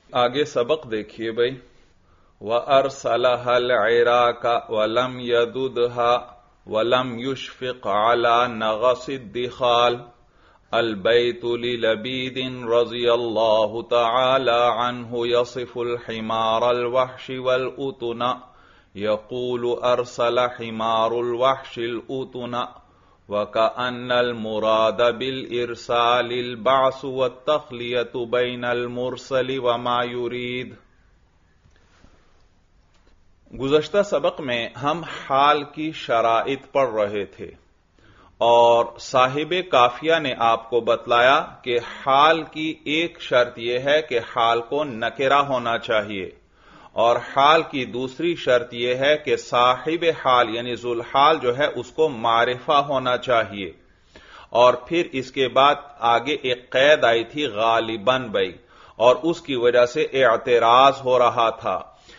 آگے سبق دیکھیے بھائی. وَأَرْسَلَهَا الْعِرَاقَ وَلَمْ يَدُدْهَا وَلَمْ يُشْفِقْ عَلَى نَغَصِ الدِّخَالِ الْبَيْتُ لِلَبِيدٍ رَضِيَ اللَّهُ تَعَالَى عَنْهُ يَصِفُ الْحِمَارَ الْوَحْشِ وَالْأُتُنَ يَقُولُ أَرْسَلَ حِمَارُ الْوَحْشِ الْأُتُنَ وَكَأَنَّ الْمُرَادَ بِالْإِرْسَالِ الْبَعْثُ وَالتَّخْلِيَةُ بَيْنَ الْمُرْسَلِ وَمَا يُرِيدُ. گزشتہ سبق میں ہم حال کی شرائط پڑھ رہے تھے اور صاحب کافیہ نے آپ کو بتلایا کہ حال کی ایک شرط یہ ہے کہ حال کو نکرہ ہونا چاہیے اور حال کی دوسری شرط یہ ہے کہ صاحب حال یعنی ذوالحال جو ہے اس کو معرفہ ہونا چاہیے. اور پھر اس کے بعد آگے ایک قید آئی تھی غالباً بھائی، اور اس کی وجہ سے اعتراض ہو رہا تھا.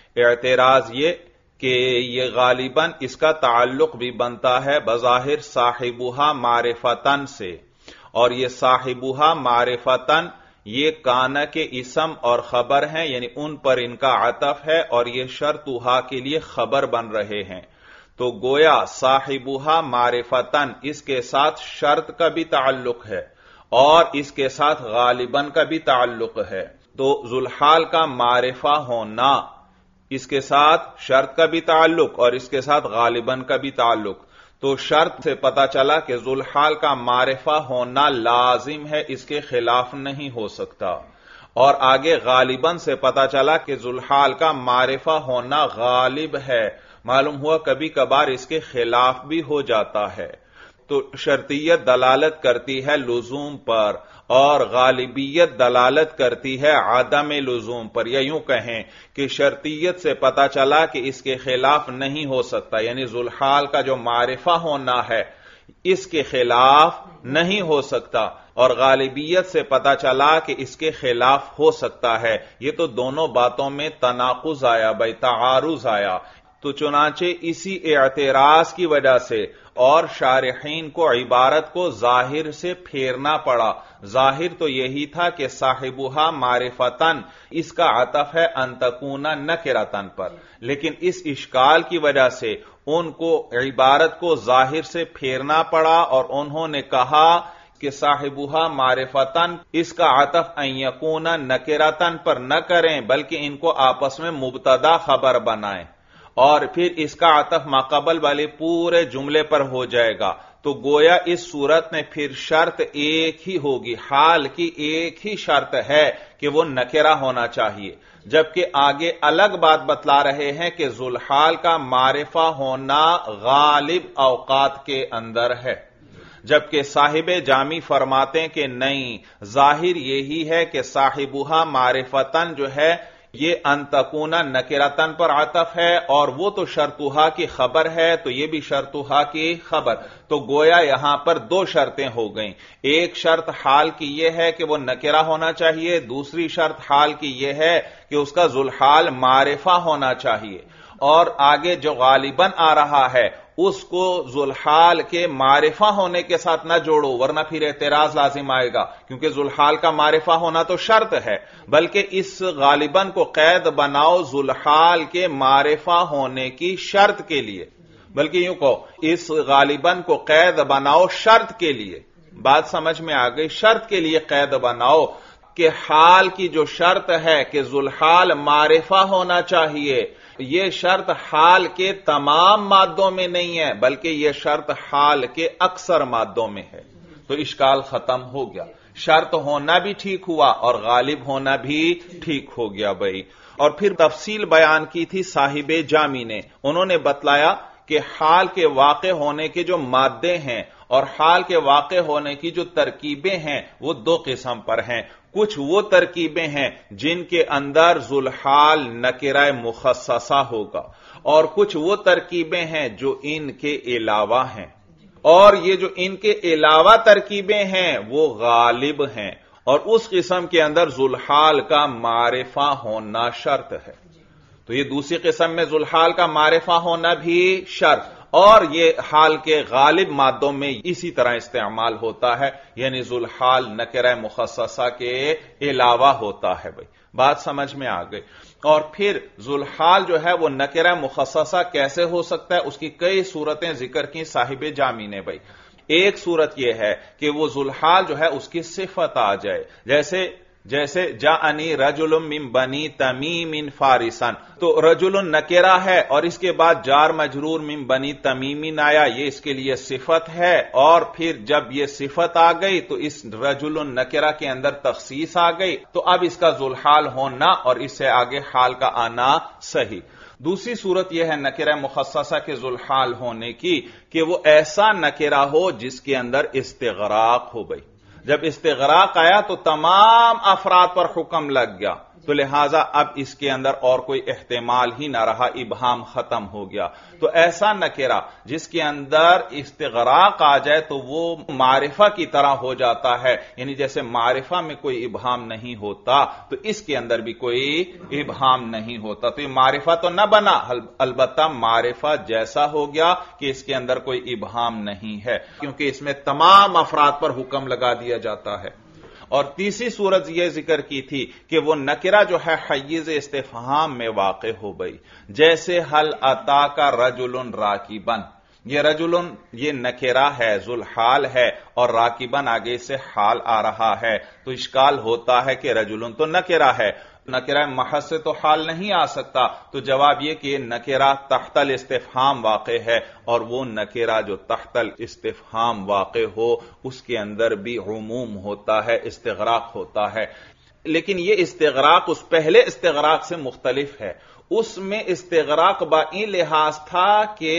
اعتراض یہ کہ یہ غالباً اس کا تعلق بھی بنتا ہے بظاہر صاحبہ معرفتن سے، اور یہ صاحبہ معرفتن یہ کانا کے اسم اور خبر ہیں، یعنی ان پر ان کا عطف ہے اور یہ شرطہا کے لیے خبر بن رہے ہیں. تو گویا صاحبہا معرفتن اس کے ساتھ شرط کا بھی تعلق ہے اور اس کے ساتھ غالباً کا بھی تعلق ہے. تو ذوالحال کا معرفہ ہونا اس کے ساتھ شرط کا بھی تعلق اور اس کے ساتھ غالباً کا بھی تعلق. تو شرط سے پتا چلا کہ ذوالحال کا معرفہ ہونا لازم ہے، اس کے خلاف نہیں ہو سکتا. اور آگے غالباً سے پتا چلا کہ ذوالحال کا معرفہ ہونا غالب ہے، معلوم ہوا کبھی کبھار اس کے خلاف بھی ہو جاتا ہے. تو شرطیت دلالت کرتی ہے لزوم پر اور غالبیت دلالت کرتی ہے عدم لزوم پر، یا یوں کہیں کہ شرطیت سے پتا چلا کہ اس کے خلاف نہیں ہو سکتا، یعنی ذوالحال کا جو معرفہ ہونا ہے اس کے خلاف نہیں ہو سکتا، اور غالبیت سے پتا چلا کہ اس کے خلاف ہو سکتا ہے. یہ تو دونوں باتوں میں تناقض آیا بھائی، تعارض آیا. تو چنانچہ اسی اعتراض کی وجہ سے اور شارحین کو عبارت کو ظاہر سے پھیرنا پڑا. ظاہر تو یہی تھا کہ صاحبہا معرفتن اس کا عطف ہے ان تکون نکرتن پر، لیکن اس اشکال کی وجہ سے ان کو عبارت کو ظاہر سے پھیرنا پڑا اور انہوں نے کہا کہ صاحبہا معرفتن اس کا عطف ان یکون نکرتن پر نہ کریں بلکہ ان کو آپس میں مبتدا خبر بنائیں، اور پھر اس کا عطف ماقبل والے پورے جملے پر ہو جائے گا. تو گویا اس صورت میں پھر شرط ایک ہی ہوگی، حال کی ایک ہی شرط ہے کہ وہ نکرہ ہونا چاہیے، جبکہ آگے الگ بات بتلا رہے ہیں کہ ذوالحال کا معرفہ ہونا غالب اوقات کے اندر ہے، جبکہ صاحب جامی فرماتے ہیں کہ نہیں، ظاہر یہی ہے کہ صاحبہا معرفتن جو ہے یہ ان تکون نکرتن پر عطف ہے اور وہ تو شرطہا کی خبر ہے، تو یہ بھی شرطہا کی خبر. تو گویا یہاں پر دو شرطیں ہو گئیں. ایک شرط حال کی یہ ہے کہ وہ نکرہ ہونا چاہیے، دوسری شرط حال کی یہ ہے کہ اس کا ذوالحال معرفہ ہونا چاہیے. اور آگے جو غالباً آ رہا ہے اس کو ذوالحال کے معرفہ ہونے کے ساتھ نہ جوڑو ورنہ پھر اعتراض لازم آئے گا، کیونکہ ذوالحال کا معرفہ ہونا تو شرط ہے، بلکہ اس غالباً کو قید بناؤ ذوالحال کے معرفہ ہونے کی شرط کے لیے، بلکہ یوں کہو اس غالباً کو قید بناؤ شرط کے لیے. بات سمجھ میں آ گئی؟ شرط کے لیے قید بناؤ کہ حال کی جو شرط ہے کہ ذوالحال معرفہ ہونا چاہیے، یہ شرط حال کے تمام مادوں میں نہیں ہے بلکہ یہ شرط حال کے اکثر مادوں میں ہے. تو اشکال ختم ہو گیا، شرط ہونا بھی ٹھیک ہوا اور غالب ہونا بھی ٹھیک ہو گیا بھائی. اور پھر تفصیل بیان کی تھی صاحب جامی نے، انہوں نے بتلایا کہ حال کے واقع ہونے کے جو مادے ہیں اور حال کے واقع ہونے کی جو ترکیبیں ہیں وہ دو قسم پر ہیں. کچھ وہ ترکیبیں ہیں جن کے اندر ذوالحال نکرہ مخصصہ ہوگا، اور کچھ وہ ترکیبیں ہیں جو ان کے علاوہ ہیں، اور یہ جو ان کے علاوہ ترکیبیں ہیں وہ غالب ہیں، اور اس قسم کے اندر ذوالحال کا معرفہ ہونا شرط ہے. تو یہ دوسری قسم میں ذوالحال کا معرفہ ہونا بھی شرط، اور یہ حال کے غالب مادوں میں اسی طرح استعمال ہوتا ہے، یعنی ذوالحال نکرہ مخصصہ کے علاوہ ہوتا ہے۔ بھائی بات سمجھ میں آ گئی۔ اور پھر ذوالحال جو ہے وہ نکرہ مخصصہ کیسے ہو سکتا ہے، اس کی کئی صورتیں ذکر کی صاحب جامی نے۔ بھائی ایک صورت یہ ہے کہ وہ ذوالحال جو ہے اس کی صفت آ جائے، جیسے جاءنی رجل من بنی تمیم فارسن، تو رجل نکرہ ہے اور اس کے بعد جار مجرور من بنی تمیم آیا، یہ اس کے لیے صفت ہے، اور پھر جب یہ صفت آ گئی تو اس رجل نکرہ کے اندر تخصیص آ گئی، تو اب اس کا ذوالحال ہونا اور اس سے آگے حال کا آنا صحیح۔ دوسری صورت یہ ہے نکرہ مخصصہ کے ذوالحال ہونے کی کہ وہ ایسا نکرہ ہو جس کے اندر استغراق ہو۔ گئی جب استغراق آیا تو تمام افراد پر حکم لگ گیا، تو لہذا اب اس کے اندر اور کوئی احتمال ہی نہ رہا، ابہام ختم ہو گیا۔ تو ایسا نکرہ جس کے اندر استغراق آ جائے تو وہ معرفہ کی طرح ہو جاتا ہے، یعنی جیسے معرفہ میں کوئی ابہام نہیں ہوتا تو اس کے اندر بھی کوئی ابہام نہیں ہوتا، تو یہ معرفہ تو نہ بنا، البتہ معرفہ جیسا ہو گیا کہ اس کے اندر کوئی ابہام نہیں ہے، کیونکہ اس میں تمام افراد پر حکم لگا دیا جاتا ہے۔ اور تیسری صورت یہ ذکر کی تھی کہ وہ نکرہ جو ہے حیز استفہام میں واقع ہو گئی، جیسے حل اتاک رجل راکبن، یہ رجل یہ نکرہ ہے، ذوالحال ہے، اور راکبن آگے سے حال آ رہا ہے، تو اشکال ہوتا ہے کہ رجل تو نکرہ ہے، نکرہ محض سے تو حال نہیں آ سکتا، تو جواب یہ کہ نکرہ تحت الاستفہام واقع ہے، اور وہ نکرہ جو تحت الاستفہام واقع ہو اس کے اندر بھی عموم ہوتا ہے، استغراق ہوتا ہے۔ لیکن یہ استغراق اس پہلے استغراق سے مختلف ہے، اس میں استغراق بائی لحاظ تھا کہ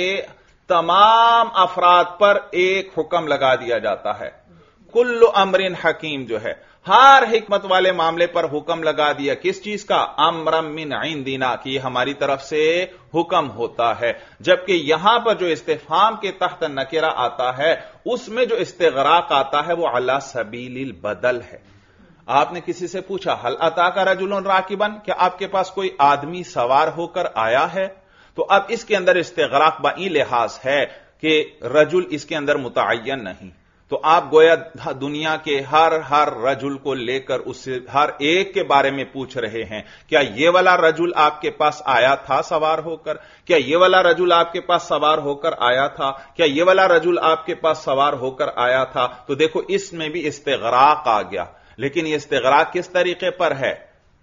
تمام افراد پر ایک حکم لگا دیا جاتا ہے، کل امر حکیم جو ہے ہر حکمت والے معاملے پر حکم لگا دیا، کس چیز کا؟ امر من عندنا، کہ یہ ہماری طرف سے حکم ہوتا ہے، جبکہ یہاں پر جو استفہام کے تحت نکرہ آتا ہے اس میں جو استغراق آتا ہے وہ علی سبیل البدل ہے۔ آپ نے کسی سے پوچھا حل اتاک رجل راکبن، کیا آپ کے پاس کوئی آدمی سوار ہو کر آیا ہے؟ تو اب اس کے اندر استغراق بائی لحاظ ہے کہ رجل اس کے اندر متعین نہیں، تو آپ گویا دنیا کے ہر رجل کو لے کر اس سے ہر ایک کے بارے میں پوچھ رہے ہیں، کیا یہ والا رجل آپ کے پاس آیا تھا سوار ہو کر؟ کیا یہ والا رجل آپ کے پاس سوار ہو کر آیا تھا؟ کیا یہ والا رجل آپ کے پاس سوار ہو کر آیا تھا؟ تو دیکھو اس میں بھی استغراق آ گیا، لیکن یہ استغراق کس طریقے پر ہے؟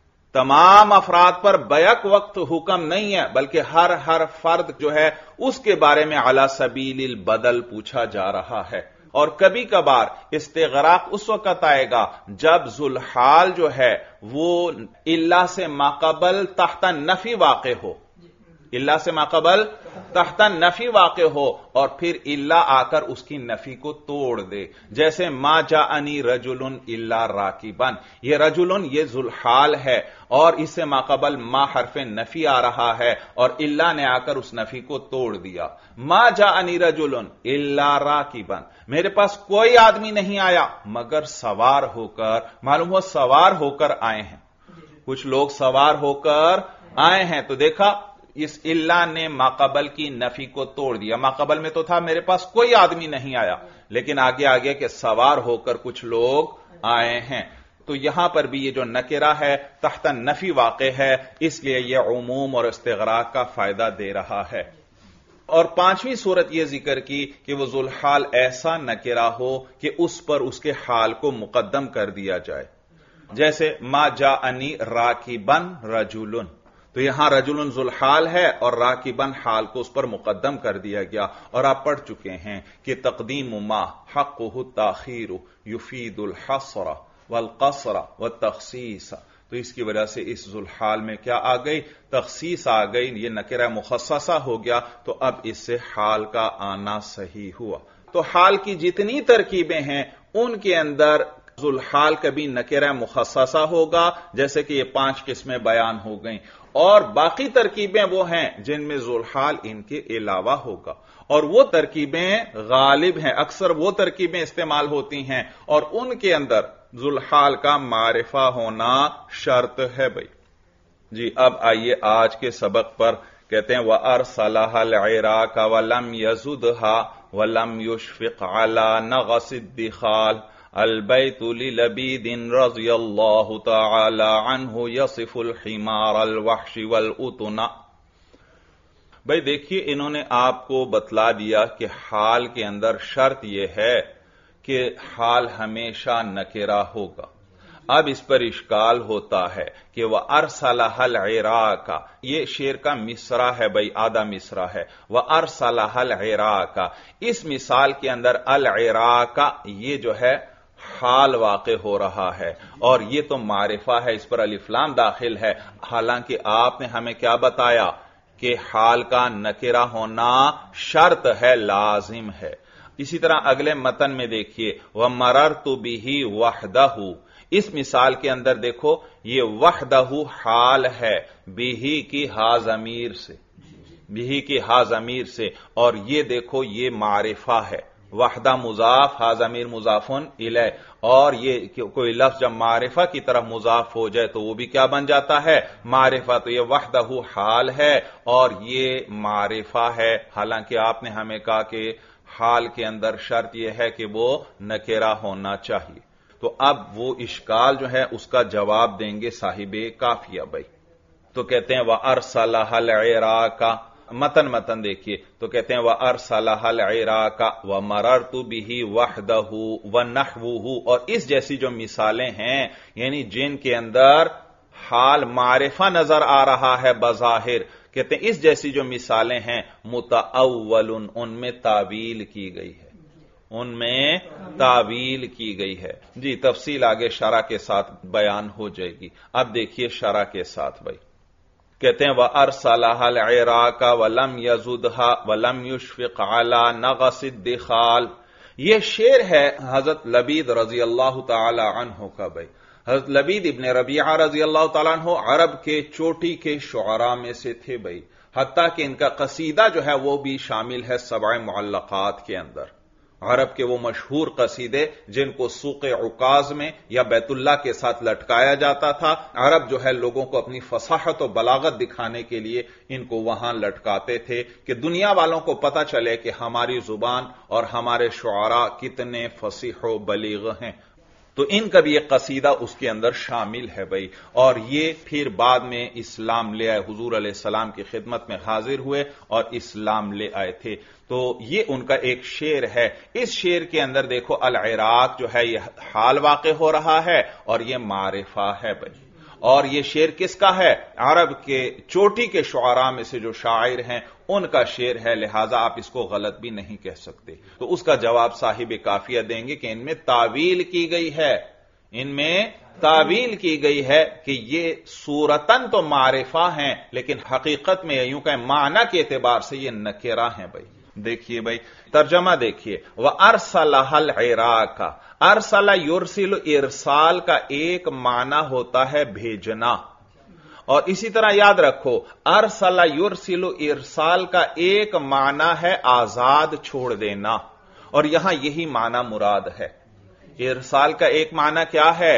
تمام افراد پر بیک وقت حکم نہیں ہے، بلکہ ہر فرد جو ہے اس کے بارے میں علی سبیل البدل پوچھا جا رہا ہے۔ اور کبھی کبھار استغراق اس وقت آئے گا جب ذوالحال جو ہے وہ الا سے ماقبل تحت نفی واقع ہو، الا سے ماقبل تحت نفی واقع ہو اور پھر الا آ کر اس کی نفی کو توڑ دے، جیسے ما جاءنی رجل الا راکبن، یہ رجل یہ ذوالحال ہے اور اس سے ماقبل ما حرف نفی آ رہا ہے اور الا نے آ کر اس نفی کو توڑ دیا۔ ما جاءنی رجل الا راکبن، میرے پاس کوئی آدمی نہیں آیا مگر سوار ہو کر، معلوم ہو سوار ہو کر آئے ہیں، کچھ لوگ سوار ہو کر آئے ہیں، تو دیکھا اس اللہ نے ماقبل کی نفی کو توڑ دیا، ماقبل میں تو تھا میرے پاس کوئی آدمی نہیں آیا، لیکن آگے کہ سوار ہو کر کچھ لوگ آئے ہیں، تو یہاں پر بھی یہ جو نکرہ ہے تحت نفی واقع ہے، اس لیے یہ عموم اور استغراق کا فائدہ دے رہا ہے۔ اور پانچویں صورت یہ ذکر کی کہ وہ ذوالحال ایسا نکرہ ہو کہ اس پر اس کے حال کو مقدم کر دیا جائے، جیسے ما جاءنی راکبن رجل، تو یہاں رجل ذوالحال ہے اور راکبن حال کو اس پر مقدم کر دیا گیا، اور آپ پڑھ چکے ہیں کہ تقدیم ما حقه التاخیر یفید الحصر والقصر والتخصیص، تو اس کی وجہ سے اس ذوالحال میں کیا آ گئی؟ تخصیص آ گئی، یہ نکرہ مخصصہ ہو گیا، تو اب اس سے حال کا آنا صحیح ہوا۔ تو حال کی جتنی ترکیبیں ہیں ان کے اندر ذوالحال کبھی نکرہ مخصصہ ہوگا، جیسے کہ یہ 5 قسمیں بیان ہو گئیں، اور باقی ترکیبیں وہ ہیں جن میں ذوالحال ان کے علاوہ ہوگا، اور وہ ترکیبیں غالب ہیں، اکثر وہ ترکیبیں استعمال ہوتی ہیں اور ان کے اندر ذوالحال کا معرفہ ہونا شرط ہے۔ بھائی جی اب آئیے آج کے سبق پر कहते हैं वअरसलहल इराक वलम यजुदहा वलम युशफिक अला नगसिद्दिखाल अलबैतु लिलबीदिन रज़ियल्लाहु तआला अन्हु यसिफुल हिमार अलवहशी वल उतना। भाई देखिए, इन्होंने आपको बतला दिया कि हाल के अंदर शर्त यह है कि हाल हमेशा नकेरा होगा। अब इस पर इश्काल होता है कि वह अरसलहल इराका, ये शेर का मिसरा है भाई, आधा मिसरा है। वह अरसलहल इराका, इस मिसाल के अंदर अल इराका ये जो है हाल वाक़े हो रहा है और ये तो मारिफा है, इस पर अलिफ्लाम दाखिल है। हालांकि आपने हमें क्या बताया कि हाल का नकेरा होना शर्त है, लाजिम है। इसी तरह अगले मतन में देखिए, वह मररतु बिही वहदहू, इस मिसाल के अंदर देखो ये वहदहू हाल है बिही की हा ज़मीर से, बिही की हा ज़मीर से, और ये देखो ये मारिफा है। वहदा मुजाफ, हा ज़मीर मुजाफुन इलै, और ये कोई लफ्ज जब मारिफा की तरफ मुजाफ हो जाए तो वो भी क्या बन जाता है, मारिफा। तो ये वहदहू हाल है और ये मारिफा है। हालांकि आपने हमें कहा कि हाल के अंदर शर्त यह है कि वो नकेरा होना चाहिए। तो अब वो इश्काल जो है उसका जवाब देंगे साहिबे काफिया भाई। तो कहते हैं वह अरसलहल इराका, मतन देखिए, तो कहते हैं वह अरसलहल इराका व मररतु बिही वहदहू व नहवुहू, और इस जैसी जो मिसालें हैं यानी जिनके अंदर हाल मारिफा नजर आ रहा है बज़ाहिर, कहते हैं इस जैसी जो मिसालें हैं मुतअव्वलुन, उनमें तावील की गई है, उनमें तावील की गई है। जी तफसील आगे शरह के साथ बयान हो जाएगी। अब देखिए शरह के साथ भाई, कहते हैं वह अरसलहल इराका वलम यजुदहा वलम युशफिक अला नगसिद्दिखाल। यह शेर है हजरत लबीद रजी अल्लाह तआला अन्हु का भाई। हजरत लबीद इब्न रबीआ रजी अल्लाह तआला अन्हु अरब के चोटी के शुअरा में से थे भाई, हत्ता कि इनका कसीदा जो है वो भी शामिल है सबअ मुअल्लकात के अंदर। अरब के वो मशहूर कसीदे जिनको सूक़े उकाज में या बैतुल्लाह के साथ लटकाया जाता था, अरब जो है लोगों को अपनी फसाहत और बलागत दिखाने के लिए इनको वहां लटकाते थे कि दुनिया वालों को पता चले कि हमारी जुबान और हमारे शुआरा कितने फसीह व बलीग हैं। तो इनका भी एक कसीदा उसके अंदर शामिल है भाई, और ये फिर बाद में इस्लाम ले आए, हुजूर अलैहिस्सलाम की खिदमत में हाजिर हुए और इस्लाम ले आए थे। तो ये उनका एक शेर है। इस शेर के अंदर देखो अल इराक जो है यह हाल वाक़े हो रहा है और यह मारिफा है भाई। और यह शेर किसका है, अरब के चोटी के शुआरा में से जो शायर हैं उनका शेर है, लिहाजा आप इसको गलत भी नहीं कह सकते। तो उसका जवाब साहिब काफिया देंगे कि इनमें तावील की गई है, इनमें तावील की गई है कि ये सूरतन तो मारिफा हैं लेकिन हकीकत में यूं कहें माना के एतबार से ये नकेरा हैं भाई। देखिए भाई तर्जमा देखिए, वह अरसलहल इराका, अरसला युरसिल, इरसाल का एक माना होता है भेजना, और इसी तरह याद रखो अरसला युरसिलु, इरसाल का एक माना है आजाद छोड़ देना, और यहां यही माना मुराद है। इरसाल का एक माना क्या है,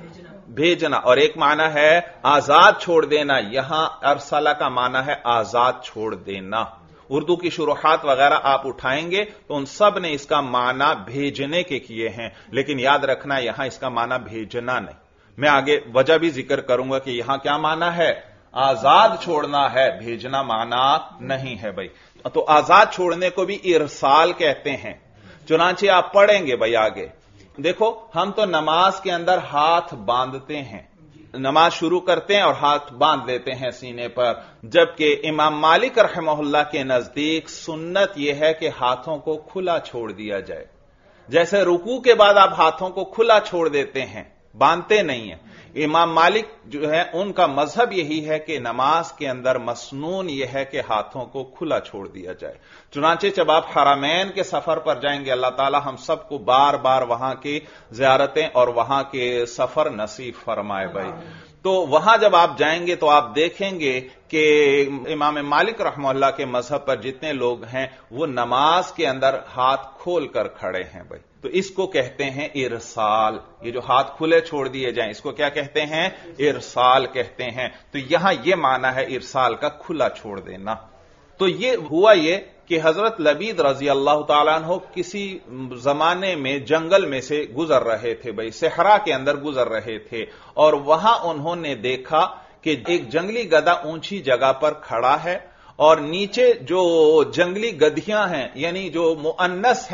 भेजना, और एक माना है आजाद छोड़ देना। यहां अरसला का माना है आजाद छोड़ देना। उर्दू की शुरुआत वगैरह आप उठाएंगे तो उन सब ने इसका माना भेजने के किए हैं, लेकिन याद रखना यहां इसका माना भेजना नहीं। मैं आगे वजह भी जिक्र करूंगा कि यहां क्या माना है, आजाद छोड़ना है, भेजना माना नहीं है भाई। तो आजाद छोड़ने को भी इरसाल कहते हैं, चुनांचे आप पढ़ेंगे भाई आगे। देखो हम तो नमाज के अंदर हाथ बांधते हैं, नमाज शुरू करते हैं और हाथ बांध देते हैं सीने पर, जबकि इमाम मालिक रहमहुल्लाह के नजदीक सुन्नत यह है कि हाथों को खुला छोड़ दिया जाए। जैसे रुकू के बाद आप हाथों को खुला छोड़ देते हैं, बांधते नहीं है। इमाम मालिक जो है उनका मजहब यही है कि नमाज के अंदर मसनून यह है कि हाथों को खुला छोड़ दिया जाए। चुनांचे जब आप हरमैन के सफर पर जाएंगे, अल्लाह ताला हम सबको बार बार वहां की ज़ियारतें और वहां के सफर नसीब फरमाए भाई। تو वहां जब आप जाएंगे तो आप देखेंगे कि इमाम मालिक रहमतुल्लाह के मजहब पर जितने लोग हैं वो नमाज के अंदर हाथ खोल कर खड़े हैं भाई। तो इसको कहते हैं इरसाल। ये जो हाथ खुले छोड़ दिए जाएं इसको क्या कहते हैं? इरसाल कहते हैं। तो यहां यह माना है इरसाल का, खुला छोड़ देना। तो ये हुआ ये कि हजरत लबीद रजी अल्लाह तआला अन्हु किसी जमाने में जंगल में से गुजर रहे थे भाई, सहरा के अंदर गुजर रहे थे, और वहां उन्होंने देखा कि एक जंगली गधा ऊंची जगह पर खड़ा है और नीचे जो जंगली गधियां हैं यानी जो मुअन्नस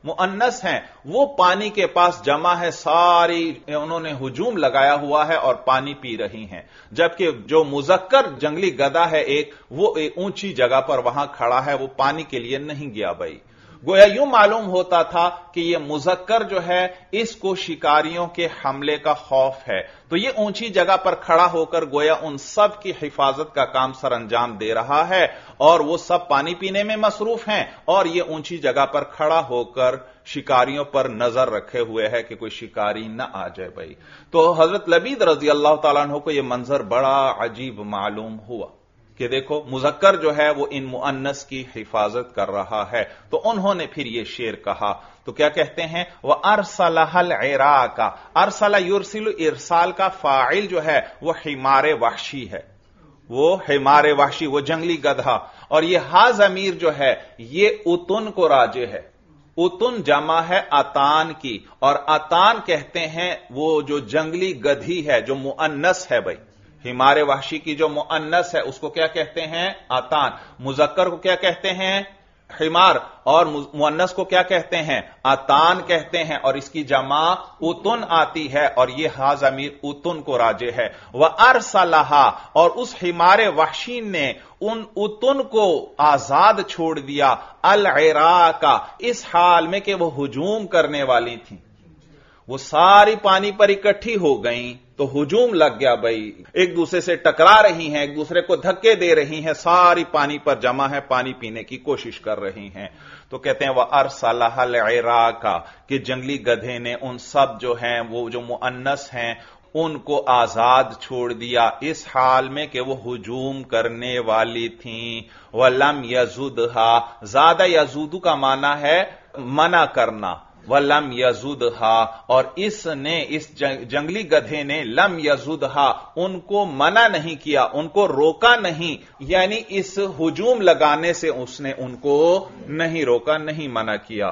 हैं वो पानी के पास जमा है, सारी उन्होंने हुजूम लगाया हुआ है और पानी पी रही हैं, जबकि जो मुजक्कर जंगली गधा है एक, वो एक ऊंची जगह पर वहां खड़ा है, वो पानी के लिए नहीं गया भाई। गोया यूं मालूम होता था कि यह मुजक्कर जो है इसको शिकारियों के हमले का खौफ है, तो यह ऊंची जगह पर खड़ा होकर गोया उन सब की हिफाजत का काम सर अंजाम दे रहा है, और वो सब पानी पीने में मसरूफ हैं और यह ऊंची जगह पर खड़ा होकर शिकारियों पर नजर रखे हुए है कि कोई शिकारी न आ जाए भाई। तो हजरत लबीद रजी अल्लाह तआला अन्हु को यह मंजर बड़ा अजीब मालूम हुआ कि देखो मुजक्कर जो है वो इन मुअन्नस की हिफाजत कर रहा है। तो उन्होंने फिर ये शेर कहा, तो क्या कहते हैं? वह अरसलहल इराका, अरसला युरसिलु, इरसाल का फाइल जो है वो हिमारे वहशी है, वो हिमारे वहशी, वो जंगली गधा, और ये हा जमीर जो है ये उतुन को राजे है। उतुन जमा है अतान की, और अतान कहते हैं वो जो जंगली गधी है जो मुअन्नस है भाई। हिमारे वहशी की जो मुअन्नस है उसको क्या कहते हैं? अतान। मुजक्कर को क्या कहते हैं? हिमार। और मुअन्नस को क्या कहते हैं? अतान कहते हैं, और इसकी जमा उतुन आती है, और यह हा ज़मीर उतुन को राजे है। वह अरसलहा, और उस हिमारे वहशी ने उन उतुन को आजाद छोड़ दिया, अल इराका, इस हाल में कि वो हुजूम करने वाली थी, वो सारी पानी पर इकट्ठी हो गई, तो हुजूम लग गया भाई, एक दूसरे से टकरा रही हैं, एक दूसरे को धक्के दे रही हैं, सारी पानी पर जमा है, पानी पीने की कोशिश कर रही हैं। तो कहते हैं वह अरसलहल इराका, कि जंगली गधे ने उन सब जो हैं वो जो मुअन्नस हैं उनको आजाद छोड़ दिया, इस हाल में कि वो हुजूम करने वाली थीं। वलम यजुदहा, ज्यादा यजुदु का माना है मना करना, वलम यजुदहा, और इसने, इस जंगली गधे ने, लम यजुदहा, उनको मना नहीं किया, उनको रोका नहीं, यानी इस हुजूम लगाने से उसने उनको नहीं रोका, नहीं मना किया।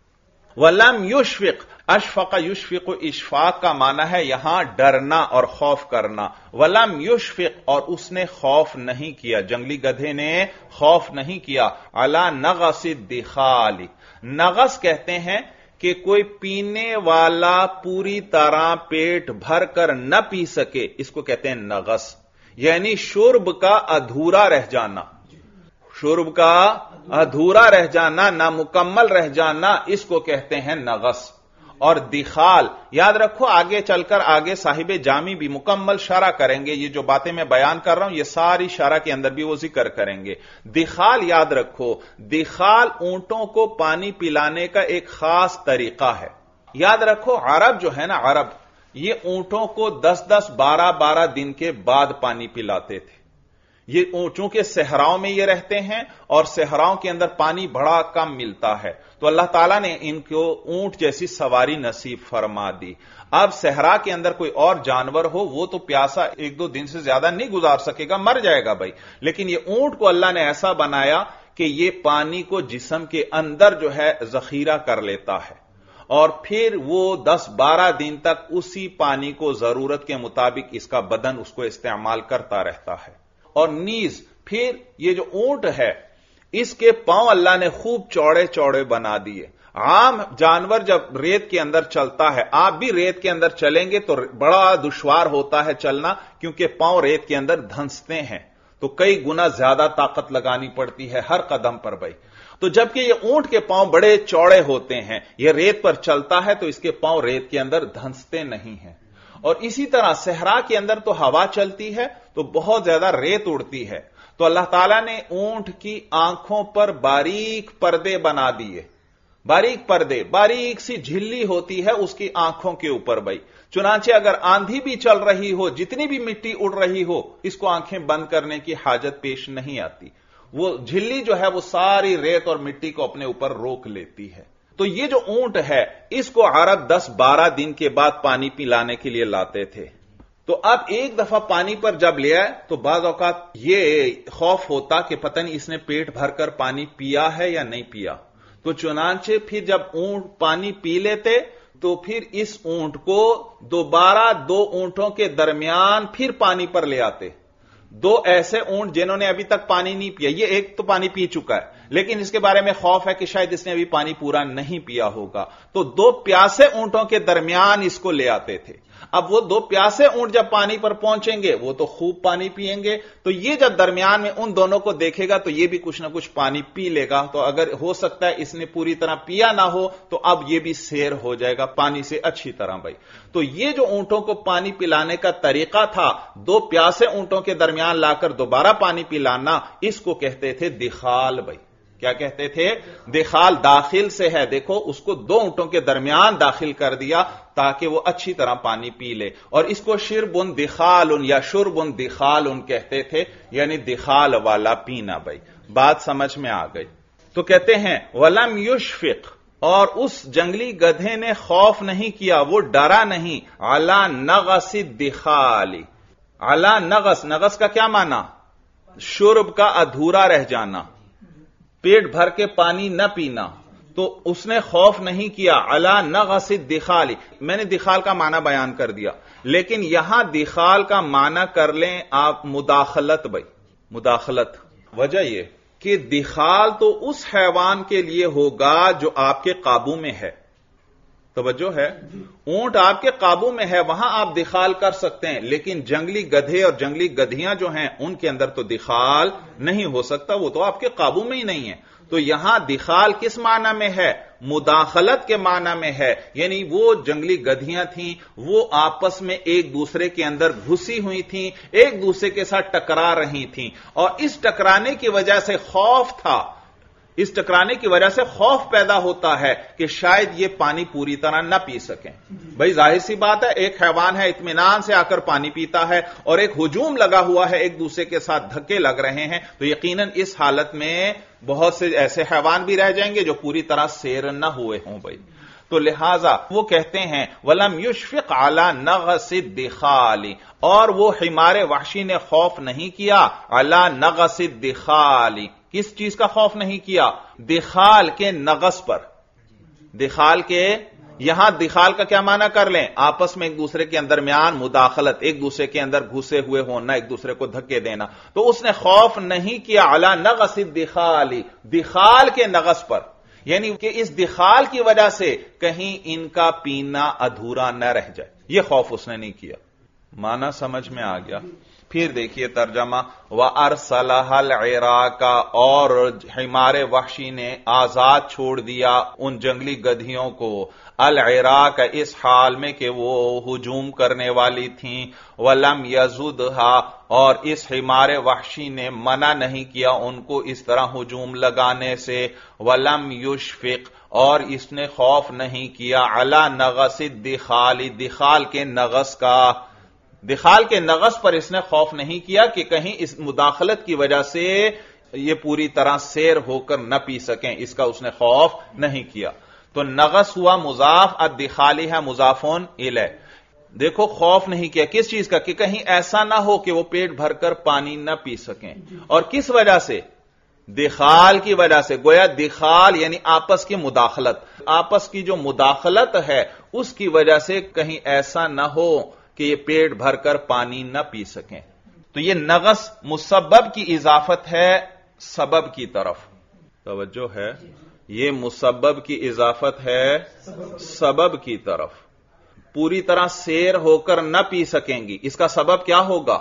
वलम युशफिक, अशफक युशफिक, इशफाक का माना है यहां डरना और खौफ करना। वलम युशफिक, और उसने खौफ नहीं किया, जंगली गधे ने खौफ नहीं किया, अला नगसिद दिखाली। नगस कहते हैं कि कोई पीने वाला पूरी तरह पेट भर कर न पी सके, इसको कहते हैं नगस, यानी शुर्ब का अधूरा रह जाना, शुर्ब का अधूरा रह जाना, नामुकम्मल रह जाना, इसको कहते हैं नगस। और दिखाल, याद रखो आगे चलकर आगे साहिबे जामी भी मुकम्मल शरह करेंगे, ये जो बातें मैं बयान कर रहा हूं ये सारी शरह के अंदर भी वो जिक्र करेंगे। दिखाल याद रखो, दिखाल ऊंटों को पानी पिलाने का एक खास तरीका है। याद रखो अरब जो है ना, अरब ये ऊंटों को 10-10, 12-12 दिन के बाद पानी पिलाते थे। ये चूंकि सहराओं में ये रहते हैं और सहराओं के अंदर पानी बड़ा कम मिलता है, तो अल्लाह ताला ने इनको ऊंट जैसी सवारी नसीब फरमा दी। अब सहरा के अंदर कोई और जानवर हो वो तो प्यासा 1-2 दिन से ज्यादा नहीं गुजार सकेगा, मर जाएगा भाई, लेकिन ये ऊंट को अल्लाह ने ऐसा बनाया कि ये पानी को जिस्म के अंदर जो है जखीरा कर लेता है, और फिर वो 10-12 दिन तक उसी पानी को जरूरत के मुताबिक इसका बदन उसको इस्तेमाल करता रहता है। और नीज, फिर ये जो ऊंट है इसके पांव अल्लाह ने खूब चौड़े चौड़े बना दिए। आम जानवर जब रेत के अंदर चलता है, आप भी रेत के अंदर चलेंगे तो बड़ा दुश्वार होता है चलना, क्योंकि पांव रेत के अंदर धंसते हैं, तो कई गुना ज्यादा ताकत लगानी पड़ती है हर कदम पर भाई। तो जबकि ये ऊंट के पांव बड़े चौड़े होते हैं, ये रेत पर चलता है तो इसके पांव रेत के अंदर धंसते नहीं हैं। और इसी तरह सहरा के अंदर तो हवा चलती है तो बहुत ज्यादा रेत उड़ती है, तो अल्लाह ताला ने ऊंट की आंखों पर बारीक पर्दे बना दिए, बारीक पर्दे, बारीक सी झिल्ली होती है उसकी आंखों के ऊपर भाई। चुनांचे अगर आंधी भी चल रही हो, जितनी भी मिट्टी उड़ रही हो, इसको आंखें बंद करने की हाजत पेश नहीं आती। वो झिल्ली जो है वो सारी रेत और मिट्टी को अपने ऊपर रोक लेती है। तो ये जो ऊंट है, इसको अरब 10-12 दिन के बाद पानी पिलाने के लिए लाते थे। तो अब एक दफा पानी पर जब ले आए तो बाज़ औकात ये खौफ होता कि पता नहीं इसने पेट भरकर पानी पिया है या नहीं पिया। तो चुनांचे फिर जब ऊंट पानी पी लेते तो फिर इस ऊंट को दोबारा 2 ऊंटों के दरमियान फिर पानी पर ले आते। 2 ऐसे ऊंट जिन्होंने अभी तक पानी नहीं पिया, ये एक तो पानी पी चुका है लेकिन इसके बारे में खौफ है कि शायद इसने अभी पानी पूरा नहीं पिया होगा, तो 2 प्यासे ऊंटों के दरमियान इसको ले आते थे। अब वो 2 प्यासे ऊंट जब पानी पर पहुंचेंगे वो तो खूब पानी पिएंगे, तो ये जब दरमियान में उन दोनों को देखेगा तो ये भी कुछ ना कुछ पानी पी लेगा। तो अगर हो सकता है इसने पूरी तरह पिया ना हो तो अब ये भी सैर हो जाएगा पानी से अच्छी तरह भाई। तो ये जो ऊंटों को पानी पिलाने का तरीका था, 2 प्यासे ऊंटों के दरमियान लाकर दोबारा पानी पिलाना, इसको कहते थे दिखाल भाई। क्या कहते थे? दिखाल। दाखिल से है, देखो उसको 2 ऊंटों के दरमियान दाखिल कर दिया ताकि वो अच्छी तरह पानी पी ले। और इसको शिरबुन दिखालुन या शुरबुन दिखालुन कहते थे, यानी दिखाल वाला पीना भाई। बात समझ में आ गई। तो कहते हैं वलम युशफिक, और उस जंगली गधे ने खौफ नहीं किया, वो डरा नहीं, अला नगसी दिखाली। अला नगस, नगस का क्या माना? शुर्ब का अधूरा रह जाना, पेट भर के पानी न पीना। तो उसने खौफ नहीं किया, अला नगसी दिखाली। मैंने दिखाल का माना बयान कर दिया, लेकिन यहां दिखाल का माना कर लें आप मुदाखलत भाई, मुदाखलत। वजह यह कि दिखाल तो उस हैवान के लिए होगा जो आपके काबू में है। तवज्जो है, ऊंट आपके काबू में है, वहां आप दिखाल कर सकते हैं, लेकिन जंगली गधे और जंगली गधियां जो हैं उनके अंदर तो दिखाल नहीं हो सकता, वो तो आपके काबू में ही नहीं है। तो यहां दिखाल किस माना में है? मुदाखलत के माना में है। यानी वो जंगली गधियां थीं, वो आपस में एक दूसरे के अंदर घुसी हुई थीं, एक दूसरे के साथ टकरा रही थीं, और इस टकराने की वजह से खौफ था, इस टकराने की वजह से खौफ पैदा होता है कि शायद ये पानी पूरी तरह न पी सकें। भाई जाहिर सी बात है, एक हैवान है इत्मीनान से आकर पानी पीता है और एक हुजूम लगा हुआ है, एक दूसरे के साथ धक्के लग रहे हैं, तो यकीनन इस हालत में बहुत से ऐसे हैवान भी रह जाएंगे जो पूरी तरह सैर न हुए हों भाई। तो लिहाजा वो कहते हैं वलम युशफिक अला नगसिद दिखाली, और वो हिमारे वहशी ने खौफ नहीं किया अला नगसिद दिखाली। किस चीज का खौफ नहीं किया? दिखाल के नगस पर। दिखाल के, यहां दिखाल का क्या माना कर लें? आपस में एक दूसरे के अंदर म्यान मुदाखलत, एक दूसरे के अंदर घुसे हुए होना, एक दूसरे को धक्के देना। तो उसने खौफ नहीं किया अला नगसिद दिखाली, दिखाल के नगस पर, यानी कि इस दिखाल की वजह से कहीं इनका पीना अधूरा न रह जाए, यह खौफ उसने नहीं किया। माना समझ में आ गया? फिर देखिए तर्जमा, व अरसलहल इराका, और हिमारे वहशी ने आजाद छोड़ दिया उन जंगली गधियों को, अल इराक, इस हाल में कि वो हुजूम करने वाली थीं, वलम यजुदहा, और इस हिमारे वहशी ने मना नहीं किया उनको इस तरह हुजूम लगाने से, वलम युशफिक, और इसने खौफ नहीं किया अला नगसिद दिखाली, दिखाल के नगस का, दिखाल के नगस पर इसने खौफ नहीं किया कि कहीं इस मुदाखलत की वजह से ये पूरी तरह सैर होकर न पी सकें, इसका उसने खौफ नहीं किया। तो नगस हुआ मुजाफ, अब दिखाली है मुजाफोन इलै। देखो खौफ नहीं किया किस चीज का? कि कहीं ऐसा ना हो कि वो पेट भरकर पानी न पी सकें। और किस वजह से? दिखाल की वजह से। गोया दिखाल यानी आपस की मुदाखलत, आपस की जो मुदाखलत है उसकी वजह से कहीं ऐसा ना हो कि ये पेट भरकर पानी न पी सकें। तो ये नगस मुसब्बब की इजाफत है सबब की तरफ। तवज्जो है, ये मुसब्बब की इजाफत है सबब की तरफ। पूरी तरह सैर होकर न पी सकेंगी, इसका सबब क्या होगा?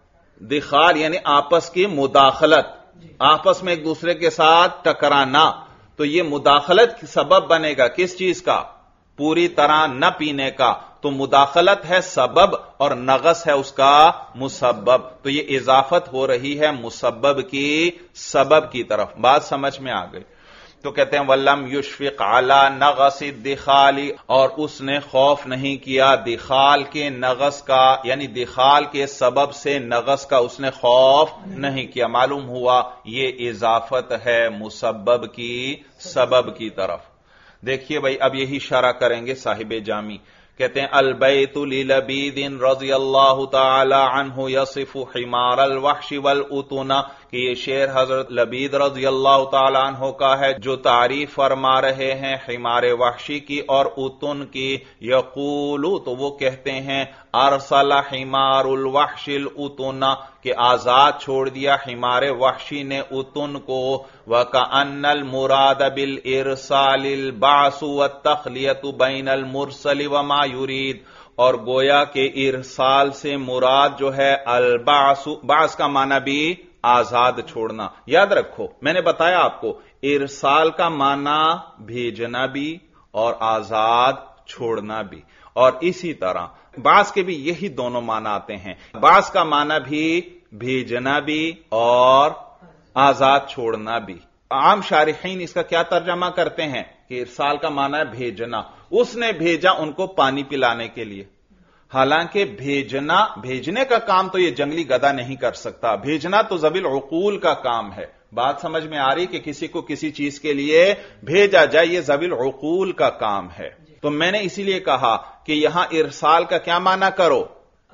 दिखाल यानी आपस की मुदाखलत, आपस में एक दूसरे के साथ टकराना। तो ये मुदाखलत सबब बनेगा किस चीज का? पूरी तरह न पीने का। तो मुदाखलत है सबब और नगस है उसका मुसब्बब। तो ये इजाफत हो रही है मुसब्बब की सबब की तरफ। बात समझ में आ गई? تو کہتے ہیں وَلَّمْ يُشْفِقْ عَلَى نَغَصِ الدِّخَالِ، اور اس نے خوف نہیں کیا دخال کے نغص کا، یعنی دخال کے سبب سے نغص کا اس نے خوف نہیں کیا۔ معلوم ہوا یہ اضافت ہے مسبب کی سبب کی طرف۔ دیکھیے بھائی اب یہی شرح کریں گے صاحب جامی، کہتے ہیں البیت للبید رضی اللہ تعالی عنہ یصف حمار الوحش والاتن، کہ یہ شعر حضرت لبید رضی اللہ تعالی عنہ کا ہے جو تعریف فرما رہے ہیں حمار وحشی کی اور اتن کی۔ یقولو، تو وہ کہتے ہیں ارسل حمار الوحش الاتن، کہ آزاد چھوڑ دیا حمار وحشی نے اتن کو۔ وَكَأَنَّ الْمُرَادَ بِالْإِرْسَالِ الْبَعْثُ وَالتَّخْلِيَةُ بَيْنَ الْمُرْسَلِ وَمَا يُرِيدُ، اور گویا کہ ارسال سے مراد جو ہے البعث، بعث کا معنی بھی آزاد چھوڑنا۔ یاد رکھو میں نے بتایا آپ کو ارسال کا معنی بھیجنا بھی اور آزاد چھوڑنا بھی، اور اسی طرح بعث کے بھی یہی دونوں معنی آتے ہیں۔ بعث کا معنی بھی بھیجنا بھی اور آزاد چھوڑنا بھی۔ عام شارحین اس کا کیا ترجمہ کرتے ہیں کہ ارسال کا معنی ہے بھیجنا، اس نے بھیجا ان کو پانی پلانے کے لیے۔ حالانکہ بھیجنے کا کام تو یہ جنگلی گدھا نہیں کر سکتا، بھیجنا تو ذوی العقول کا کام ہے۔ بات سمجھ میں آ رہی کہ کسی کو کسی چیز کے لیے بھیجا جائے، یہ ذوی العقول کا کام ہے۔ تو میں نے اسی لیے کہا کہ یہاں ارسال کا کیا معنی کرو؟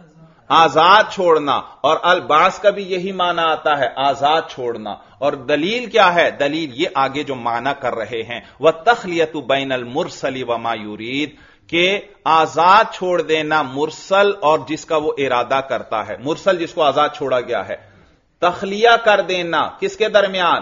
آزاد چھوڑنا، اور البعث کا بھی یہی معنی آتا ہے آزاد چھوڑنا۔ اور دلیل کیا ہے؟ دلیل یہ آگے جو معنی کر رہے ہیں وَالتَّخْلِيَةُ بَيْنَ الْمُرْسَلِ وَمَا يُرِيدُ، کہ آزاد چھوڑ دینا مرسل اور جس کا وہ ارادہ کرتا ہے، مرسل جس کو آزاد چھوڑا گیا ہے، تخلیہ کر دینا کس کے درمیان؟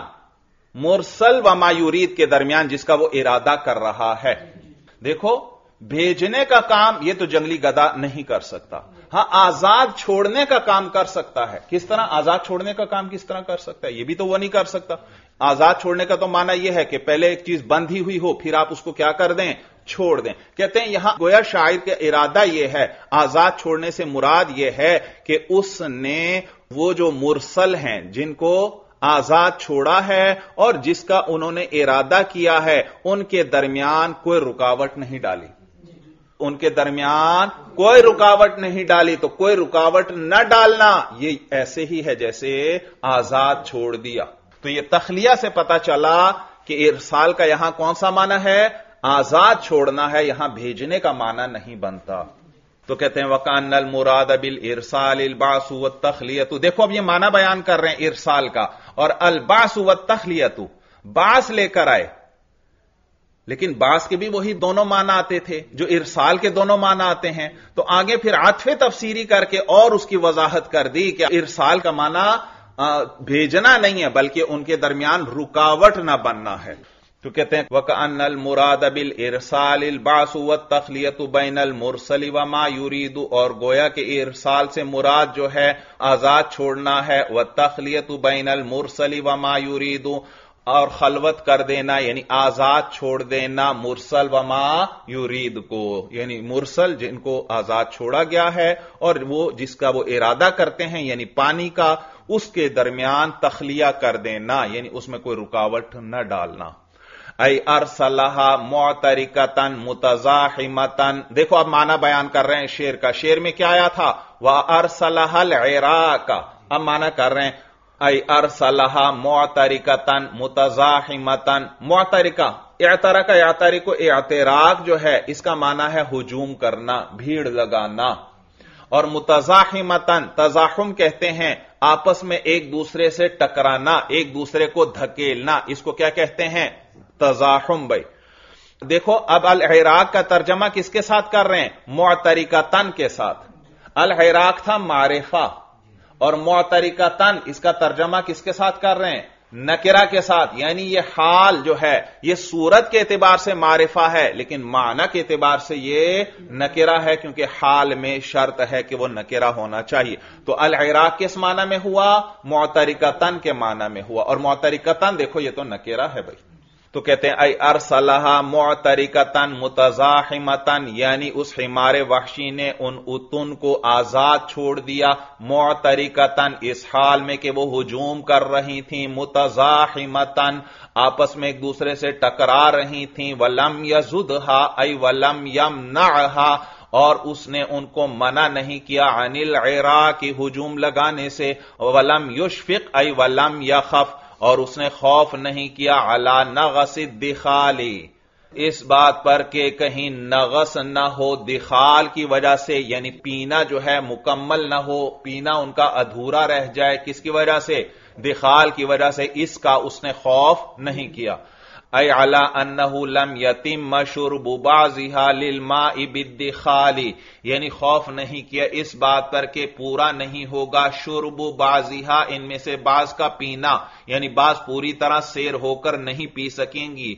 مرسل وما یرید کے درمیان جس کا وہ ارادہ کر رہا ہے۔ دیکھو بھیجنے کا کام یہ تو جنگلی گدھا نہیں کر سکتا، ہاں آزاد چھوڑنے کا کام کر سکتا ہے۔ کس طرح آزاد چھوڑنے کا کام کس طرح کر سکتا ہے؟ یہ بھی تو وہ نہیں کر سکتا۔ آزاد چھوڑنے کا تو معنی یہ ہے کہ پہلے ایک چیز بندھی ہوئی ہو پھر آپ اس کو کیا کر دیں؟ چھوڑ دیں۔ کہتے ہیں یہاں گویا شاعر کا ارادہ یہ ہے، آزاد چھوڑنے سے مراد یہ ہے کہ اس نے وہ جو مرسل ہیں جن کو آزاد چھوڑا ہے اور جس کا انہوں نے ارادہ کیا ہے ان کے درمیان کوئی رکاوٹ نہیں ڈالی، ان کے درمیان کوئی رکاوٹ نہیں ڈالی۔ تو کوئی رکاوٹ نہ ڈالنا یہ ایسے ہی ہے جیسے آزاد چھوڑ دیا۔ تو یہ تخلیہ سے پتا چلا کہ ارسال کا یہاں کون سا معنی ہے؟ آزاد چھوڑنا ہے، یہاں بھیجنے کا معنی نہیں بنتا۔ تو کہتے ہیں وَكَأَنَّ الْمُرَادَ بِالْإِرْسَالِ الْبَعْثُ وَالتَّخْلِيَةُ، دیکھو اب یہ معنی بیان کر رہے ہیں ارسال کا، اور البعث والتخلیۃ، بعث لے کر آئے، لیکن بعث کے بھی وہی دونوں معنی آتے تھے جو ارسال کے دونوں معنی آتے ہیں۔ تو آگے پھر عطف تفسیری کر کے اور اس کی وضاحت کر دی کہ ارسال کا معنی بھیجنا نہیں ہے بلکہ ان کے درمیان رکاوٹ نہ بننا ہے۔ تو کہتے ہیں وَكَأَنَّ الْمُرَادَ بِالْإِرْسَالِ الْبَعْثُ وَالتَّخْلِيَةُ بَيْنَ الْمُرْسَلِ وَمَا يُرِيدُ، اور گویا کہ ارسال سے مراد جو ہے آزاد چھوڑنا ہے، وَالتَّخْلِيَةُ بَيْنَ الْمُرْسَلِ وَمَا يُرِيدُ، اور خلوت کر دینا یعنی آزاد چھوڑ دینا مرسل وما یرید کو، یعنی مرسل جن کو آزاد چھوڑا گیا ہے اور وہ جس کا وہ ارادہ کرتے ہیں یعنی پانی کا، اس کے درمیان تخلیہ کر دینا یعنی اس میں کوئی رکاوٹ نہ ڈالنا۔ ای ارسلہا معترکتن متزاحمتن، دیکھو اب معنی بیان کر رہے ہیں شعر کا۔ شعر میں کیا آیا تھا؟ وَأَرْسَلَهَا الْعِرَاقَ، اب معنی کر رہے ہیں ای ارسلہا معترکتن متزاحمتن۔ معترکہ، اعترک یعترک، اعتراق جو ہے اس کا معنی ہے ہجوم کرنا، بھیڑ لگانا، اور متزاحمتن تزاحم کہتے ہیں آپس میں ایک دوسرے سے ٹکرانا، ایک دوسرے کو دھکیلنا، اس کو کیا کہتے ہیں؟ تزاحم۔ بھائی دیکھو اب العراق کا ترجمہ کس کے ساتھ کر رہے ہیں؟ معترکتن کے ساتھ۔ العراق تھا معرفہ اور معترکتن اس کا ترجمہ کس کے ساتھ کر رہے ہیں؟ نکرہ کے ساتھ، یعنی یہ حال جو ہے یہ صورت کے اعتبار سے معرفہ ہے لیکن معنی کے اعتبار سے یہ نکرہ ہے کیونکہ حال میں شرط ہے کہ وہ نکرہ ہونا چاہیے۔ تو العراق کس معنی میں ہوا؟ معترکتن کے معنی میں ہوا، اور معترکتن دیکھو یہ تو نکرہ ہے بھائی۔ تو کہتے ہیں ای ارسلہا معترکتن متزاحمتن، یعنی اس حمار وحشی نے ان اتن کو آزاد چھوڑ دیا، معترکتن اس حال میں کہ وہ ہجوم کر رہی تھیں، متزاحمتن آپس میں ایک دوسرے سے ٹکرا رہی تھیں، ولم یزدہا ای ولم یمنعہا، اور اس نے ان کو منع نہیں کیا عن العراق ہجوم لگانے سے، ولم یشفق ای ولم یخف، اور اس نے خوف نہیں کیا علی نغص الدخال، اس بات پر کہ کہیں نغص نہ ہو دخال کی وجہ سے، یعنی پینا جو ہے مکمل نہ ہو، پینا ان کا ادھورا رہ جائے، کس کی وجہ سے؟ دخال کی وجہ سے، اس کا اس نے خوف نہیں کیا۔ ای علی انہ لم یتم شرب بعضها للماء بالدخال، یعنی خوف نہیں کیا اس بات پر کہ پورا نہیں ہوگا شرب بعضها، ان میں سے بعض کا پینا، یعنی بعض پوری طرح سیر ہو کر نہیں پی سکیں گی،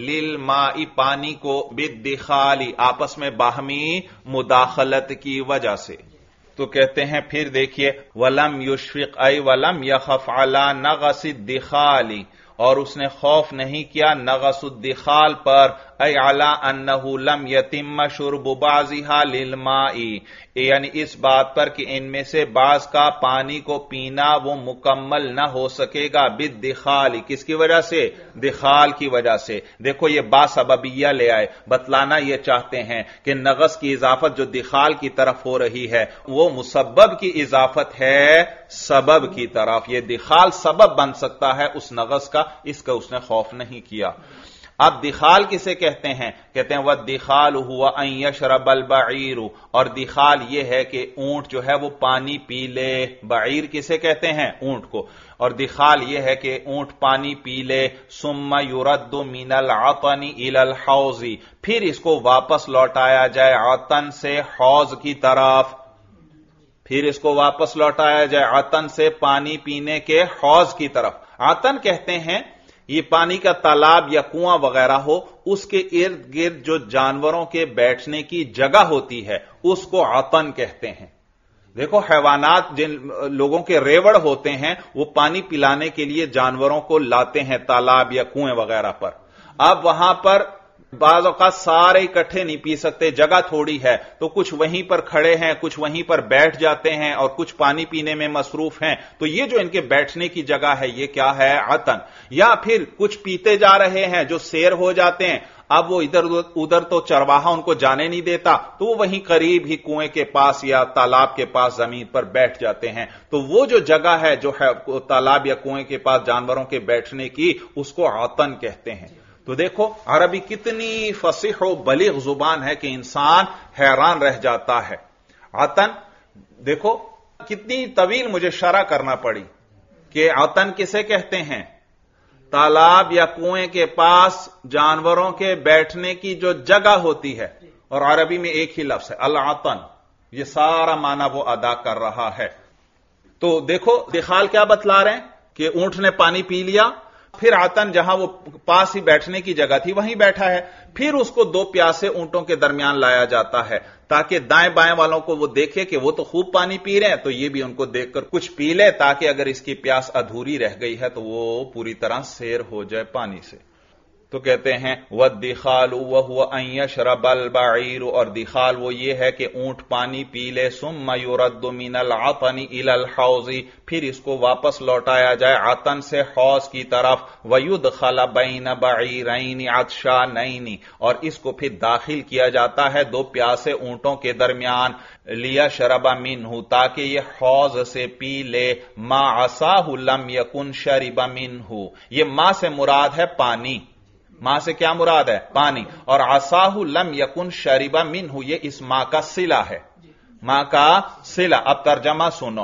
للماء پانی کو، بالدخال آپس میں باہمی مداخلت کی وجہ سے۔ تو کہتے ہیں پھر دیکھیے ولم یشفق ای ولم یخف علی نغص الدخال، اور اس نے خوف نہیں کیا نغص الدخال پر، ای علی انہ لم یتم شرب بعضها للماء، یعنی اس بات پر کہ ان میں سے بعض کا پانی کو پینا وہ مکمل نہ ہو سکے گا، بالدخال کس کی وجہ سے؟ دخال کی وجہ سے۔ دیکھو یہ با سببیہ لے آئے، بتلانا یہ چاہتے ہیں کہ نغص کی اضافت جو دخال کی طرف ہو رہی ہے وہ مسبب کی اضافت ہے سبب کی طرف، یہ دخال سبب بن سکتا ہے اس نغص کا، اس کا اس نے خوف نہیں کیا۔ اب دخال کسے کہتے ہیں؟ کہتے ہیں وَالدِّخَالُ هُوَ أَن يَشْرَبَ الْبَعِيرُ، اور دخال یہ ہے کہ اونٹ جو ہے وہ پانی پی لے۔ بعیر کسے کہتے ہیں؟ اونٹ کو۔ اور دخال یہ ہے کہ اونٹ پانی پی لے۔ ثُمَّ يُرَدُّ مِنَ الْعَطَنِ إِلَى الْحَوْضِ، پھر اس کو واپس لوٹایا جائے عطن سے حوض کی طرف، پھر اس کو واپس لوٹایا جائے عطن سے پانی پینے کے حوض کی طرف۔ عطن کہتے ہیں یہ پانی کا تالاب یا کنواں وغیرہ ہو، اس کے ارد گرد جو جانوروں کے بیٹھنے کی جگہ ہوتی ہے اس کو عطن کہتے ہیں۔ دیکھو حیوانات جن لوگوں کے ریوڑ ہوتے ہیں وہ پانی پلانے کے لیے جانوروں کو لاتے ہیں تالاب یا کنویں وغیرہ پر۔ اب وہاں پر بعض اوقات سارے اکٹھے نہیں پی سکتے، جگہ تھوڑی ہے، تو کچھ وہیں پر کھڑے ہیں، کچھ وہیں پر بیٹھ جاتے ہیں، اور کچھ پانی پینے میں مصروف ہیں، تو یہ جو ان کے بیٹھنے کی جگہ ہے یہ کیا ہے؟ عطن۔ یا پھر کچھ پیتے جا رہے ہیں جو سیر ہو جاتے ہیں، اب وہ ادھر تو چرواہا ان کو جانے نہیں دیتا، تو وہ وہیں قریب ہی کنویں کے پاس یا تالاب کے پاس زمین پر بیٹھ جاتے ہیں، تو وہ جو جگہ ہے جو ہے تالاب یا کنویں کے پاس جانوروں کے بیٹھنے کی، اس کو عطن کہتے ہیں۔ تو دیکھو عربی کتنی فصیح و بلیغ زبان ہے کہ انسان حیران رہ جاتا ہے۔ عطن دیکھو کتنی طویل مجھے شرح کرنا پڑی کہ عطن کسے کہتے ہیں؟ تالاب یا کنویں کے پاس جانوروں کے بیٹھنے کی جو جگہ ہوتی ہے، اور عربی میں ایک ہی لفظ ہے العطن، یہ سارا معنی وہ ادا کر رہا ہے۔ تو دیکھو دخال کیا بتلا رہے ہیں کہ اونٹ نے پانی پی لیا، پھر عطن جہاں وہ پاس ہی بیٹھنے کی جگہ تھی وہیں بیٹھا ہے، پھر اس کو دو پیاسے اونٹوں کے درمیان لایا جاتا ہے تاکہ دائیں بائیں والوں کو وہ دیکھے کہ وہ تو خوب پانی پی رہے ہیں، تو یہ بھی ان کو دیکھ کر کچھ پی لے، تاکہ اگر اس کی پیاس ادھوری رہ گئی ہے تو وہ پوری طرح سیر ہو جائے پانی سے۔ تو کہتے ہیں وَالدِّخَالُ وَهُوَ أَن يَشْرَبَ الْبَعِيرُ، اور دخال وہ یہ ہے کہ اونٹ پانی پی لے، ثُمَّ يُرَدُّ مِنَ الْعَطَنِ إِلَى الْحَوْضِ، پھر اس کو واپس لوٹایا جائے عطن سے حوض کی طرف، وَيُدْخَلَ بَيْنَ بَعِيرَيْنِ عَطْشَانَيْنِ، اور اس کو پھر داخل کیا جاتا ہے دو پیاسے اونٹوں کے درمیان، لِيَشْرَبَ مِنْهُ، تاکہ یہ حوض سے پی لے، مَا عَصَاهُ لَمْ يَكُنْ شَرِبَ مِنْهُ، یہ ماں سے مراد ہے پانی، ماں سے کیا مراد ہے؟ پانی، اور عصاہ لم یکن شرب منہ، یہ اس ماں کا صلہ ہے، ماں کا صلہ۔ اب ترجمہ سنو،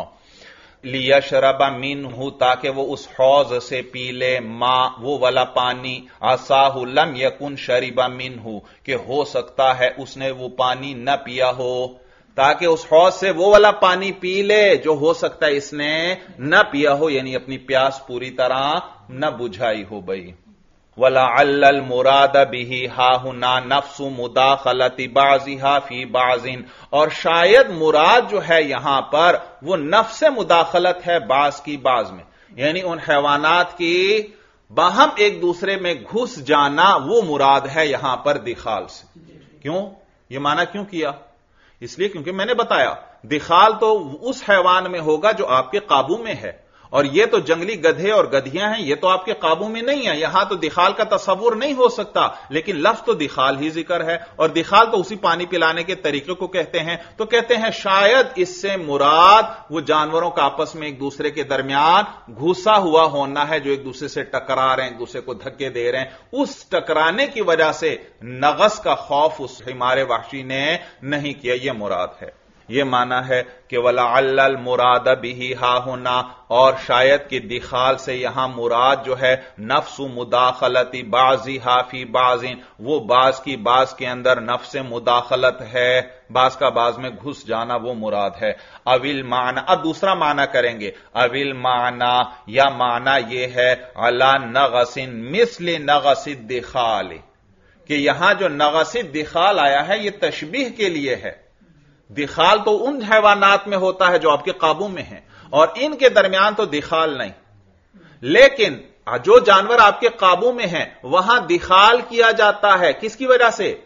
لیشرب منہ، تاکہ وہ اس حوض سے پی لے، ماں وہ والا پانی، عصاہ لم یکن شرب منہ، کہ ہو سکتا ہے اس نے وہ پانی نہ پیا ہو، تاکہ اس حوض سے وہ والا پانی پی لے جو ہو سکتا ہے اس نے نہ پیا ہو، یعنی اپنی پیاس پوری طرح نہ بجھائی ہو بھئی۔ وَلَعَلَّ الْمُرَادَ بِهِ هَاهُنَا نَفْسُ مُدَاخَلَةِ بَعْضِهَا فِي بَعْضٍ، اور شاید مراد جو ہے یہاں پر وہ نفس مداخلت ہے بعض کی بعض میں، یعنی ان حیوانات کی باہم ایک دوسرے میں گھس جانا وہ مراد ہے یہاں پر دخال سے. کیوں یہ معنی کیوں کیا؟ اس لیے کیونکہ میں نے بتایا دخال تو اس حیوان میں ہوگا جو آپ کے قابو میں ہے، اور یہ تو جنگلی گدھے اور گدھیاں ہیں، یہ تو آپ کے قابو میں نہیں ہے، یہاں تو دخال کا تصور نہیں ہو سکتا، لیکن لفظ تو دخال ہی ذکر ہے، اور دخال تو اسی پانی پلانے کے طریقے کو کہتے ہیں. تو کہتے ہیں شاید اس سے مراد وہ جانوروں کا آپس میں ایک دوسرے کے درمیان گھسا ہوا ہونا ہے، جو ایک دوسرے سے ٹکرا رہے ہیں، ایک دوسرے کو دھکے دے رہے ہیں. اس ٹکرانے کی وجہ سے نغص کا خوف اس حمار وحشی نے نہیں کیا، یہ مراد ہے. یہ معنی ہے کہ وَلَعَلَّ الْمُرَادَ بِهِ هَاهُنَا، اور شاید کہ دخال سے یہاں مراد جو ہے نفس مداخلت بعضها فی بعض، وہ بعض کی بعض کے اندر نفس مداخلت ہے، بعض کا بعض میں گھس جانا وہ مراد ہے. اویل معنی، اب دوسرا معنی کریں گے. اویل معنی، یا معنی یہ ہے علی نغص مثل نغص الدخال، کہ یہاں جو نغص الدخال آیا ہے یہ تشبیہ کے لیے ہے. دخال تو ان حیوانات میں ہوتا ہے جو آپ کے قابو میں ہیں، اور ان کے درمیان تو دخال نہیں. لیکن جو جانور آپ کے قابو میں ہیں وہاں دخال کیا جاتا ہے، کس کی وجہ سے؟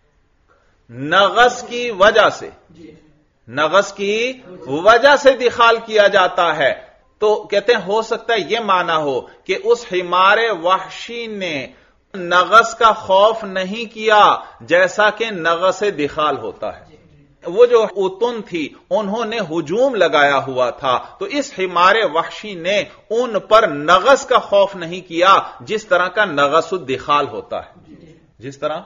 نغص کی وجہ سے. نغص کی وجہ سے دخال کیا جاتا ہے. تو کہتے ہیں ہو سکتا ہے یہ معنی ہو کہ اس حمار وحشی نے نغص کا خوف نہیں کیا جیسا کہ نغص دخال ہوتا ہے. وہ جو اتن تھی انہوں نے ہجوم لگایا ہوا تھا، تو اس حمار وحشی نے ان پر نغص کا خوف نہیں کیا جس طرح کا نغص الدخال ہوتا ہے. جس طرح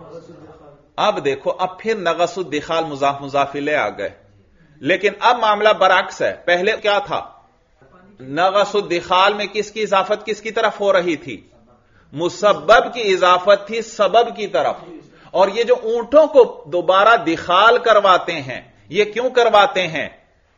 اب دیکھو، اب پھر نغص الدخال مضاف مضاف الیہ آ گئے، لیکن اب معاملہ برعکس ہے. پہلے کیا تھا؟ نغص الدخال میں کس کی اضافت کس کی طرف ہو رہی تھی؟ مسبب کی اضافت تھی سبب کی طرف. اور یہ جو اونٹوں کو دوبارہ دخال کرواتے ہیں، یہ کیوں کرواتے ہیں؟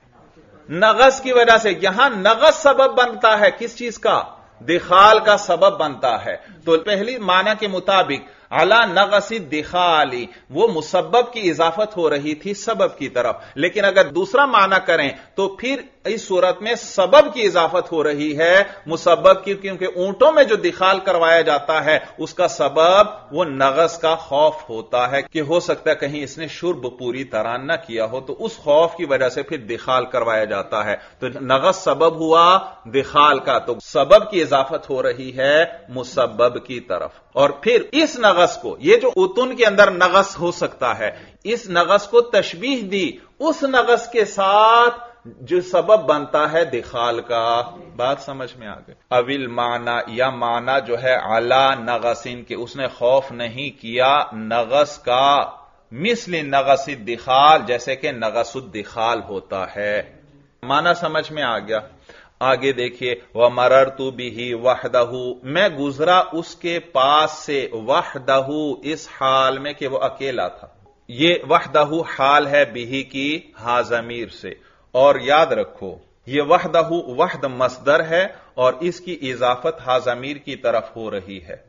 نغص کی وجہ سے. یہاں نغص سبب بنتا ہے کس چیز کا؟ دخال کا سبب بنتا ہے. تو پہلی معنی کے مطابق علی نغص الدخال، وہ مسبب کی اضافت ہو رہی تھی سبب کی طرف. لیکن اگر دوسرا معنی کریں تو پھر اس صورت میں سبب کی اضافت ہو رہی ہے مسبب کی، کیونکہ اونٹوں میں جو دخال کروایا جاتا ہے اس کا سبب وہ نغص کا خوف ہوتا ہے کہ ہو سکتا ہے کہیں اس نے شرب پوری طرح نہ کیا ہو، تو اس خوف کی وجہ سے پھر دخال کروایا جاتا ہے. تو نغص سبب ہوا دخال کا، تو سبب کی اضافت ہو رہی ہے مسبب کی طرف. اور پھر اس نغص کو، یہ جو اتن کے اندر نغص ہو سکتا ہے، اس نغص کو تشبیہ دی اس نغص کے ساتھ جو سبب بنتا ہے دخال کا. بات سمجھ میں آ گئی؟ اویل معنی، یا معنی جو ہے علی نغصن، کہ اس نے خوف نہیں کیا نغص کا مثل نغص الدخال، جیسے کہ نغص الدخال ہوتا ہے. معنی سمجھ میں آ گیا؟ آگے دیکھیے، وَمَرَرْتُ بِهِ وَحْدَهُ، میں گزرا اس کے پاس سے، وحدہ اس حال میں کہ وہ اکیلا تھا. یہ وحدہ حال ہے بِهِ کی ہا ضمیر سے. اور یاد رکھو یہ وحدہ وحد مصدر ہے اور اس کی اضافت ہا ضمیر کی طرف ہو رہی ہے.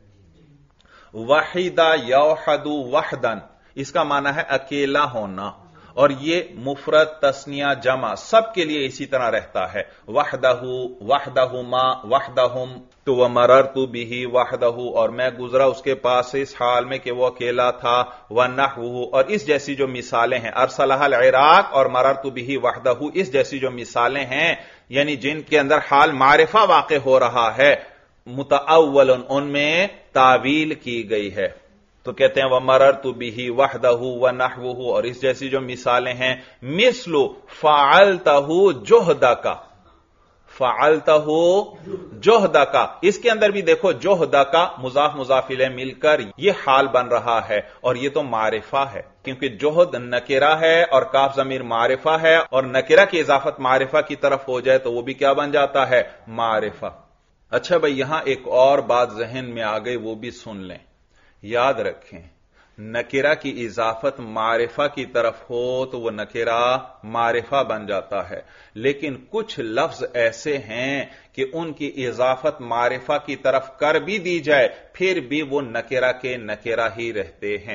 وحدہ یوحد وحدن، اس کا معنی ہے اکیلا ہونا، اور یہ مفرد تثنیہ جمع سب کے لیے اسی طرح رہتا ہے. وحدہ، وحدہما، وحدہم. تو ومررت بہ وحدہ، اور میں گزرا اس کے پاس اس حال میں کہ وہ اکیلا تھا. ونحوہ، اور اس جیسی جو مثالیں ہیں، ارسلہ العراق اور مررت بہ وحدہ، اس جیسی جو مثالیں ہیں یعنی جن کے اندر حال معرفہ واقع ہو رہا ہے، متأول ان میں تعویل کی گئی ہے. تو کہتے ہیں وَمَرَرْتُ بِهِ وَحْدَهُ وَنَحْوُهُ، اور اس جیسی جو مثالیں ہیں، مثل فَعَلْتَهُ جُهْدَكَ، فَعَلْتَهُ جُهْدَكَ، اس کے اندر بھی دیکھو جُهْدَكَ مضاف مضاف الیہ مل کر یہ حال بن رہا ہے، اور یہ تو معرفہ ہے کیونکہ جہد نکرہ ہے اور کاف ضمیر معرفہ ہے، اور نکرہ کی اضافت معرفہ کی طرف ہو جائے تو وہ بھی کیا بن جاتا ہے؟ معرفہ. اچھا بھئی، یہاں ایک اور بات ذہن میں آ گئی، وہ بھی سن لیں. یاد رکھیں نکرہ کی اضافت معرفہ کی طرف ہو تو وہ نکرہ معرفہ بن جاتا ہے، لیکن کچھ لفظ ایسے ہیں کہ ان کی اضافت معرفہ کی طرف کر بھی دی جائے پھر بھی وہ نکرہ کے نکرہ ہی رہتے ہیں.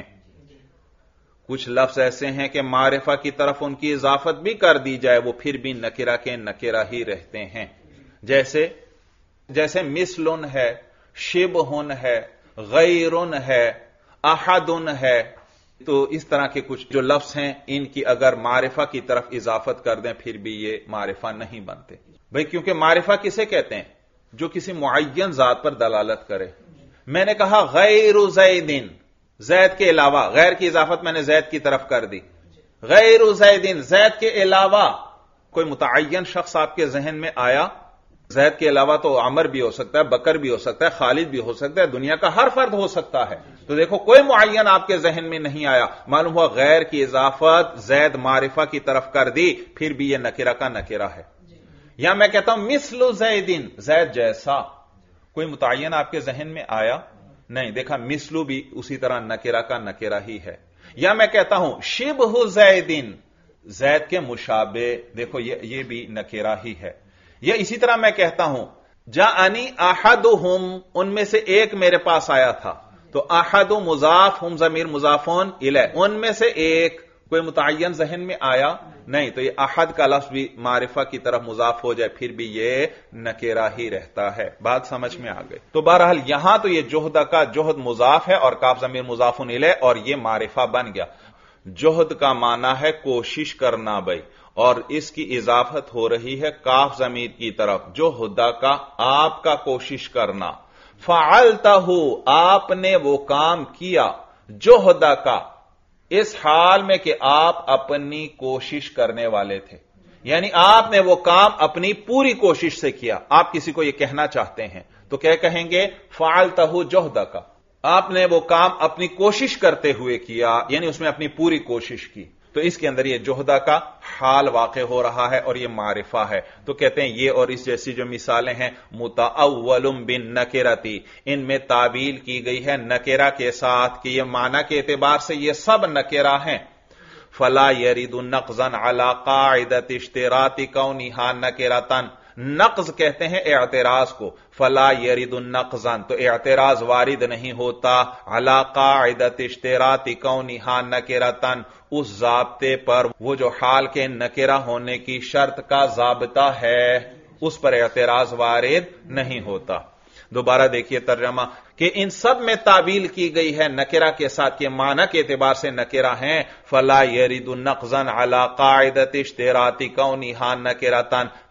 کچھ لفظ ایسے ہیں کہ معرفہ کی طرف ان کی اضافت بھی کر دی جائے وہ پھر بھی نکرہ کے نکرہ ہی رہتے ہیں. جیسے مثلن ہے، شبہن ہے، غیرن ہے، احدن ہے. تو اس طرح کے کچھ جو لفظ ہیں ان کی اگر معرفہ کی طرف اضافت کر دیں پھر بھی یہ معرفہ نہیں بنتے بھئی، کیونکہ معرفہ کسے کہتے ہیں؟ جو کسی معین ذات پر دلالت کرے. میں نے کہا غیر زیدن، زید کے علاوہ، غیر کی اضافت میں نے زید کی طرف کر دی. غیر زیدن، زید کے علاوہ کوئی متعین شخص آپ کے ذہن میں آیا؟ زید کے علاوہ تو عمر بھی ہو سکتا ہے، بکر بھی ہو سکتا ہے، خالد بھی ہو سکتا ہے، دنیا کا ہر فرد ہو سکتا ہے. تو دیکھو کوئی معین آپ کے ذہن میں نہیں آیا، معلوم ہوا غیر کی اضافت زید معرفہ کی طرف کر دی، پھر بھی یہ نکرہ کا نکرہ ہے. یا میں کہتا ہوں مثل زیدن، زید جیسا، کوئی متعین آپ کے ذہن میں آیا؟ نہیں. دیکھا مثلو بھی اسی طرح نکرہ کا نکرہ ہی ہے. یا میں کہتا ہوں شبہ زیدن، زید کے مشابہ، دیکھو یہ بھی نکرہ ہی ہے. یا اسی طرح میں کہتا ہوں جاءنی احدہم، ان میں سے ایک میرے پاس آیا تھا، تو احد مضاف، ہم ضمیر مضافون الیہ، ان میں سے ایک، کوئی متعین ذہن میں آیا؟ نہیں. تو یہ احد کا لفظ بھی معرفہ کی طرف مضاف ہو جائے پھر بھی یہ نکرہ ہی رہتا ہے. بات سمجھ میں آ گئی؟ تو بہرحال یہاں تو یہ جہد کا جہد مضاف ہے اور کاف ضمیر مضافون الیہ، اور یہ معرفہ بن گیا. جہد کا معنی ہے کوشش کرنا بھائی، اور اس کی اضافت ہو رہی ہے کاف ضمیر کی طرف، جہد کا آپ کا کوشش کرنا. فعلتہ، آپ نے وہ کام کیا، جہد کا، اس حال میں کہ آپ اپنی کوشش کرنے والے تھے. یعنی آپ نے وہ کام اپنی پوری کوشش سے کیا. آپ کسی کو یہ کہنا چاہتے ہیں تو کیا کہیں گے؟ فعلتہ جہد کا، آپ نے وہ کام اپنی کوشش کرتے ہوئے کیا، یعنی اس میں اپنی پوری کوشش کی. تو اس کے اندر یہ جہدہ کا حال واقع ہو رہا ہے اور یہ معرفہ ہے. تو کہتے ہیں یہ اور اس جیسی جو مثالیں ہیں متأول بالنکرتی، ان میں تعبیل کی گئی ہے نکرہ کے ساتھ کہ یہ معنی کے اعتبار سے یہ سب نکرہ ہیں. فلا يرد نقضا على قاعدة اشتراط كونها نکرۃ، نقض کہتے ہیں اعتراض کو. فلا يرد نقضا، تو اعتراض وارد نہیں ہوتا علی قاعدۃ اشتراط کونها نکرۃ، اس ضابطے پر وہ جو حال کے نکرہ ہونے کی شرط کا ضابطہ ہے اس پر اعتراض وارد نہیں ہوتا. دوبارہ دیکھیے ترجمہ کہ ان سب میں تعبیل کی گئی ہے نکرہ کے ساتھ کہ معنی کے اعتبار سے نکرہ ہیں. فلا يرد نقضا علی قاعدۃ اشتراط کونها نکرۃ،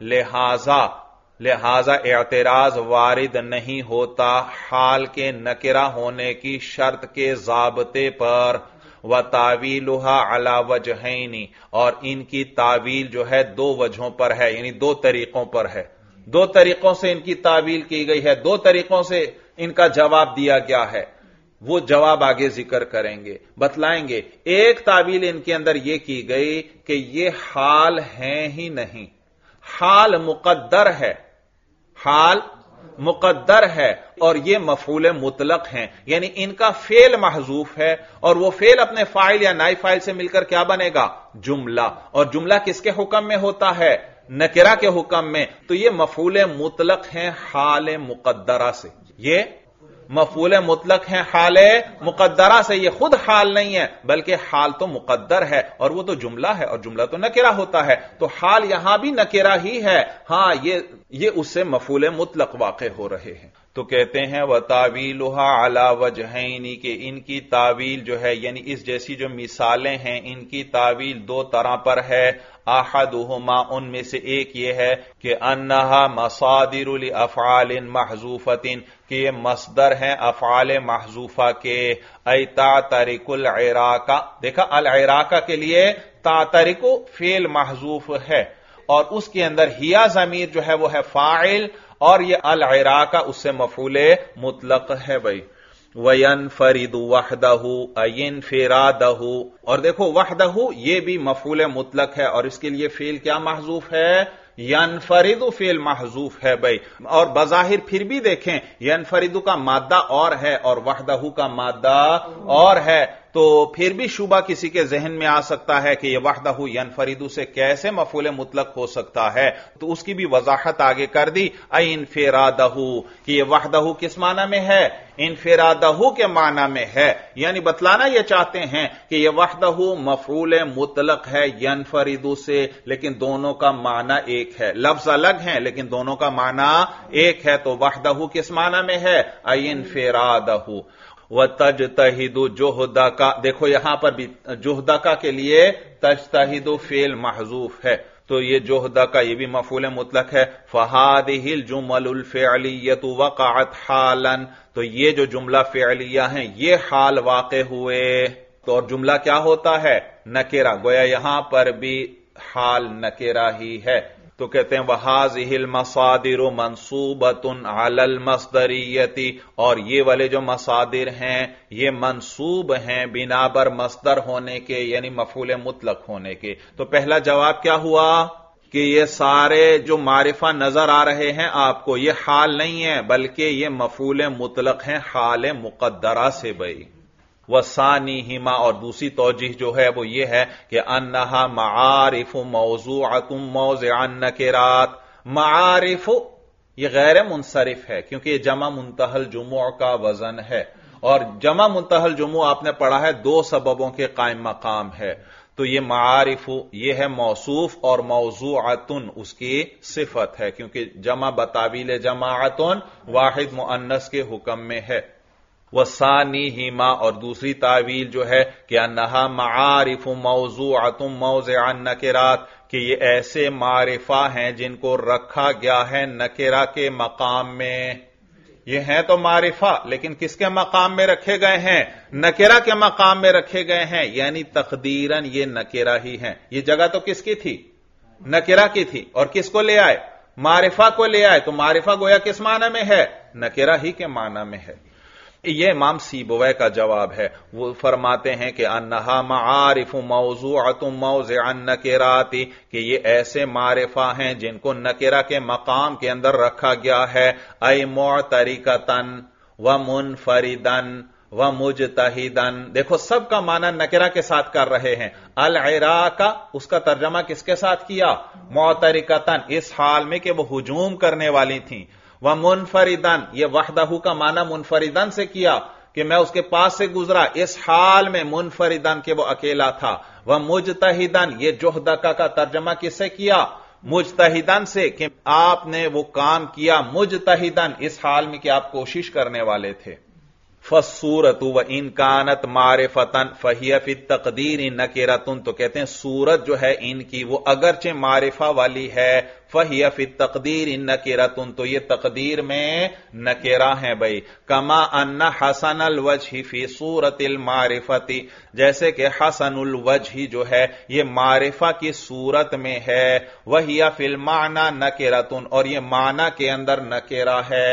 لہذا اعتراض وارد نہیں ہوتا حال کے نکرہ ہونے کی شرط کے ضابطے پر. وَتَعْوِيلُهَا عَلَى وَجْهَيْنِ، اور ان کی تعویل جو ہے دو وجہوں پر ہے، یعنی دو طریقوں پر ہے. دو طریقوں سے ان کی تعویل کی گئی ہے، دو طریقوں سے ان کا جواب دیا گیا ہے. وہ جواب آگے ذکر کریں گے، بتلائیں گے. ایک تعویل ان کے اندر یہ کی گئی کہ یہ حال ہیں ہی نہیں، حال مقدر ہے، حال مقدر ہے اور یہ مفعول مطلق ہیں، یعنی ان کا فعل محذوف ہے اور وہ فعل اپنے فاعل یا نائب فاعل سے مل کر کیا بنے گا؟ جملہ. اور جملہ کس کے حکم میں ہوتا ہے؟ نکرہ کے حکم میں. تو یہ مفعول مطلق ہیں حال مقدرہ سے، یہ مفعول مطلق ہیں حال مقدرہ سے. یہ خود حال نہیں ہے بلکہ حال تو مقدر ہے اور وہ تو جملہ ہے اور جملہ تو نکرہ ہوتا ہے. تو حال یہاں بھی نکرہ ہی ہے، ہاں یہ اس سے مفعول مطلق واقع ہو رہے ہیں. تو کہتے ہیں وَتَعْوِيلُهَا عَلَى وَجْهَيْنِ، کہ ان کی تعویل جو ہے یعنی اس جیسی جو مثالیں ہیں ان کی تعویل دو طرح پر ہے. احدہما، ان میں سے ایک یہ ہے کہ انہا مصادر لافعال محذوفۃ، کہ یہ مصدر ہیں افعال محذوفہ کے. ای تعترک العراق، دیکھا العراق کے لیے تعترک فعل محذوف ہے اور اس کے اندر ہیا ضمیر جو ہے وہ ہے فاعل اور یہ العراق اس سے مفعول مطلق ہے بھائی. وَيَنْفَرِدُ وَحْدَهُ اَيِنْفِرَادَهُ، اور دیکھو وحدہ یہ بھی مفعول مطلق ہے اور اس کے لیے فعل کیا محذوف ہے؟ ینفرد فعل محذوف ہے بھائی. اور بظاہر پھر بھی دیکھیں ینفرد کا مادہ اور ہے اور وحدہ کا مادہ اور ہے. تو پھر بھی شبہ کسی کے ذہن میں آ سکتا ہے کہ یہ وحدہ ینفرد سے کیسے مفعول مطلق ہو سکتا ہے، تو اس کی بھی وضاحت آگے کر دی. ای انفرادہ، کہ یہ وحدہ کس معنی میں ہے؟ انفرادہ کے معنی میں ہے. یعنی بتلانا یہ چاہتے ہیں کہ یہ وحدہ مفعول مطلق ہے ینفرد سے، لیکن دونوں کا معنی ایک ہے. لفظ الگ ہیں لیکن دونوں کا معنی ایک ہے. تو وحدہ کس معنی میں ہے؟ ای انفرادہ. وَتَجْتَهِدُ جُهْدَكَ، دیکھو یہاں پر بھی جُهْدَكَ کے لیے تجتہد فعل محذوف ہے، تو یہ جُهْدَكَ یہ بھی مفعول مطلق ہے. فَهَذِهِ الْجُمَلُ الْفِعْلِيَّةُ وَقَعَتْ حَالًا، تو یہ جو جملہ فعلیہ ہیں یہ حال واقع ہوئے. تو اور جملہ کیا ہوتا ہے؟ نکرہ. گویا یہاں پر بھی حال نکرہ ہی ہے. تو کہتے ہیں وَهَذِهِ الْمَصَادِرُ مَنْصُوبَةٌ عَلَى الْمَصْدَرِيَّةِ، اور یہ والے جو مصادر ہیں یہ منصوب ہیں بنا بر مصدر ہونے کے، یعنی مفعول مطلق ہونے کے. تو پہلا جواب کیا ہوا کہ یہ سارے جو معرفہ نظر آ رہے ہیں آپ کو یہ حال نہیں ہے بلکہ یہ مفعول مطلق ہیں حال مقدرہ سے. بھائی وَثَانِيهِمَا، اور دوسری توجیہ جو ہے وہ یہ ہے کہ انہا معارف موضوعۃ موضع النکرات. معارف یہ غیر منصرف ہے کیونکہ یہ جمع منتہی الجموع کا وزن ہے، اور جمع منتہی الجموع آپ نے پڑھا ہے دو سببوں کے قائم مقام ہے. تو یہ معارف یہ ہے موصوف، اور موضوعۃ اس کی صفت ہے کیونکہ جمع بتاویل جماعت واحد مؤنث کے حکم میں ہے. وَثَانِيهِمَا، اور دوسری تعویل جو ہے کہ انہا معارف موضوعۃ موضع النکرات، کہ یہ ایسے معرفہ ہیں جن کو رکھا گیا ہے نکرہ کے مقام میں. یہ ہیں تو معرفہ لیکن کس کے مقام میں رکھے گئے ہیں؟ نکرہ کے مقام میں رکھے گئے ہیں، یعنی تقدیراً یہ نکرہ ہی ہیں. یہ جگہ تو کس کی تھی؟ نکرہ کی تھی. اور کس کو لے آئے؟ معرفہ کو لے آئے. تو معرفہ گویا کس معنی میں ہے؟ نکرہ ہی کے معنی میں ہے. یہ امام سیبویہ کا جواب ہے. وہ فرماتے ہیں کہ انہا معارف موضوعۃ موضع النکرات، کہ یہ ایسے معرفہ ہیں جن کو نکرہ کے مقام کے اندر رکھا گیا ہے. ای معترکۃ ومنفردن ومجتہدن، دیکھو سب کا معنی نکرہ کے ساتھ کر رہے ہیں. العراق اس کا ترجمہ کس کے ساتھ کیا؟ معترکۃ، اس حال میں کہ وہ ہجوم کرنے والی تھیں. ومنفردن، یہ وحدہ کا معنی منفردن سے کیا کہ میں اس کے پاس سے گزرا اس حال میں منفردن کہ وہ اکیلا تھا. ومجتہدن، یہ جُهْدَكَ کا ترجمہ کس سے کیا؟ مجتہدن سے، کہ آپ نے وہ کام کیا مجتہدن اس حال میں کہ آپ کوشش کرنے والے تھے. فالصورت وان كانت معرفۃ فهي في التقدیر نکرۃ، تو کہتے ہیں صورت جو ہے ان کی وہ اگرچہ معرفہ والی ہے، فهي في التقدیر نکرۃ، تو یہ تقدیر میں نکرہ ہیں. بھائی کما ان حسن الوجہ فی صورت المعرفۃ، جیسے کہ حسن الوجہ جو ہے یہ معرفہ کی صورت میں ہے. وهي في المعنى نکرۃ، اور یہ معنی کے اندر نکرہ ہے.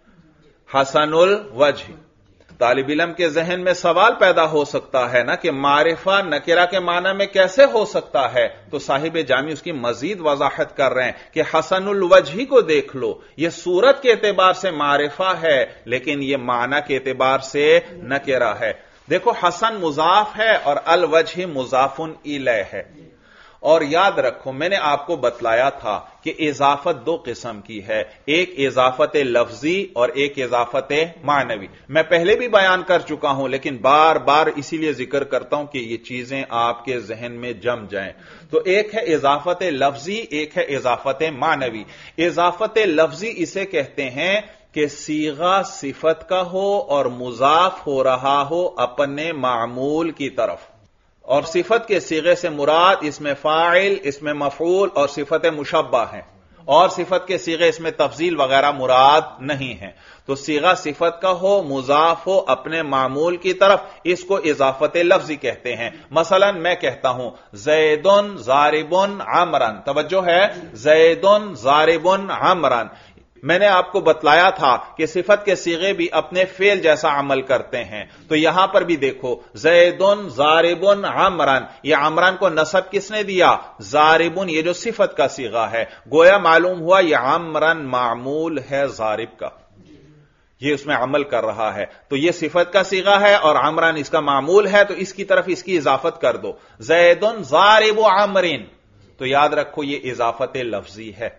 حسن الوجہ، طالب علم کے ذہن میں سوال پیدا ہو سکتا ہے نا کہ معرفہ نکرہ کے معنی میں کیسے ہو سکتا ہے؟ تو صاحب جامی اس کی مزید وضاحت کر رہے ہیں کہ حسن الوجہ کو دیکھ لو، یہ صورت کے اعتبار سے معرفہ ہے لیکن یہ معنی کے اعتبار سے نکرہ ہے. دیکھو حسن مضاف ہے اور الوجہ مضاف الیہ ہے. اور یاد رکھو میں نے آپ کو بتلایا تھا کہ اضافت دو قسم کی ہے، ایک اضافت لفظی اور ایک اضافت معنوی. میں پہلے بھی بیان کر چکا ہوں لیکن بار بار اسی لیے ذکر کرتا ہوں کہ یہ چیزیں آپ کے ذہن میں جم جائیں. تو ایک ہے اضافت لفظی، ایک ہے اضافت معنوی. اضافت لفظی اسے کہتے ہیں کہ صیغہ صفت کا ہو اور مضاف ہو رہا ہو اپنے معمول کی طرف، اور صفت کے صیغے سے مراد اس میں فاعل، اس میں مفعول اور صفت مشبہ ہیں، اور صفت کے صیغے اس میں تفضیل وغیرہ مراد نہیں ہیں. تو صیغہ صفت کا ہو، مضاف ہو اپنے معمول کی طرف، اس کو اضافت لفظی کہتے ہیں. مثلا میں کہتا ہوں زیدن ضاربن عمرن، توجہ ہے، زیدن ضاربن عمرن. میں نے آپ کو بتلایا تھا کہ صفت کے صیغے بھی اپنے فعل جیسا عمل کرتے ہیں. تو یہاں پر بھی دیکھو زیدن ضاربن عمرن، یہ عمرن کو نصب کس نے دیا؟ ضاربن، یہ جو صفت کا صیغہ ہے. گویا معلوم ہوا یہ عمرن معمول ہے ضارب کا. یہ اس میں عمل کر رہا ہے، تو یہ صفت کا صیغہ ہے اور عمران اس کا معمول ہے، تو اس کی طرف اس کی اضافت کر دو، زیدن ضارب عمرن، تو یاد رکھو یہ اضافت لفظی ہے،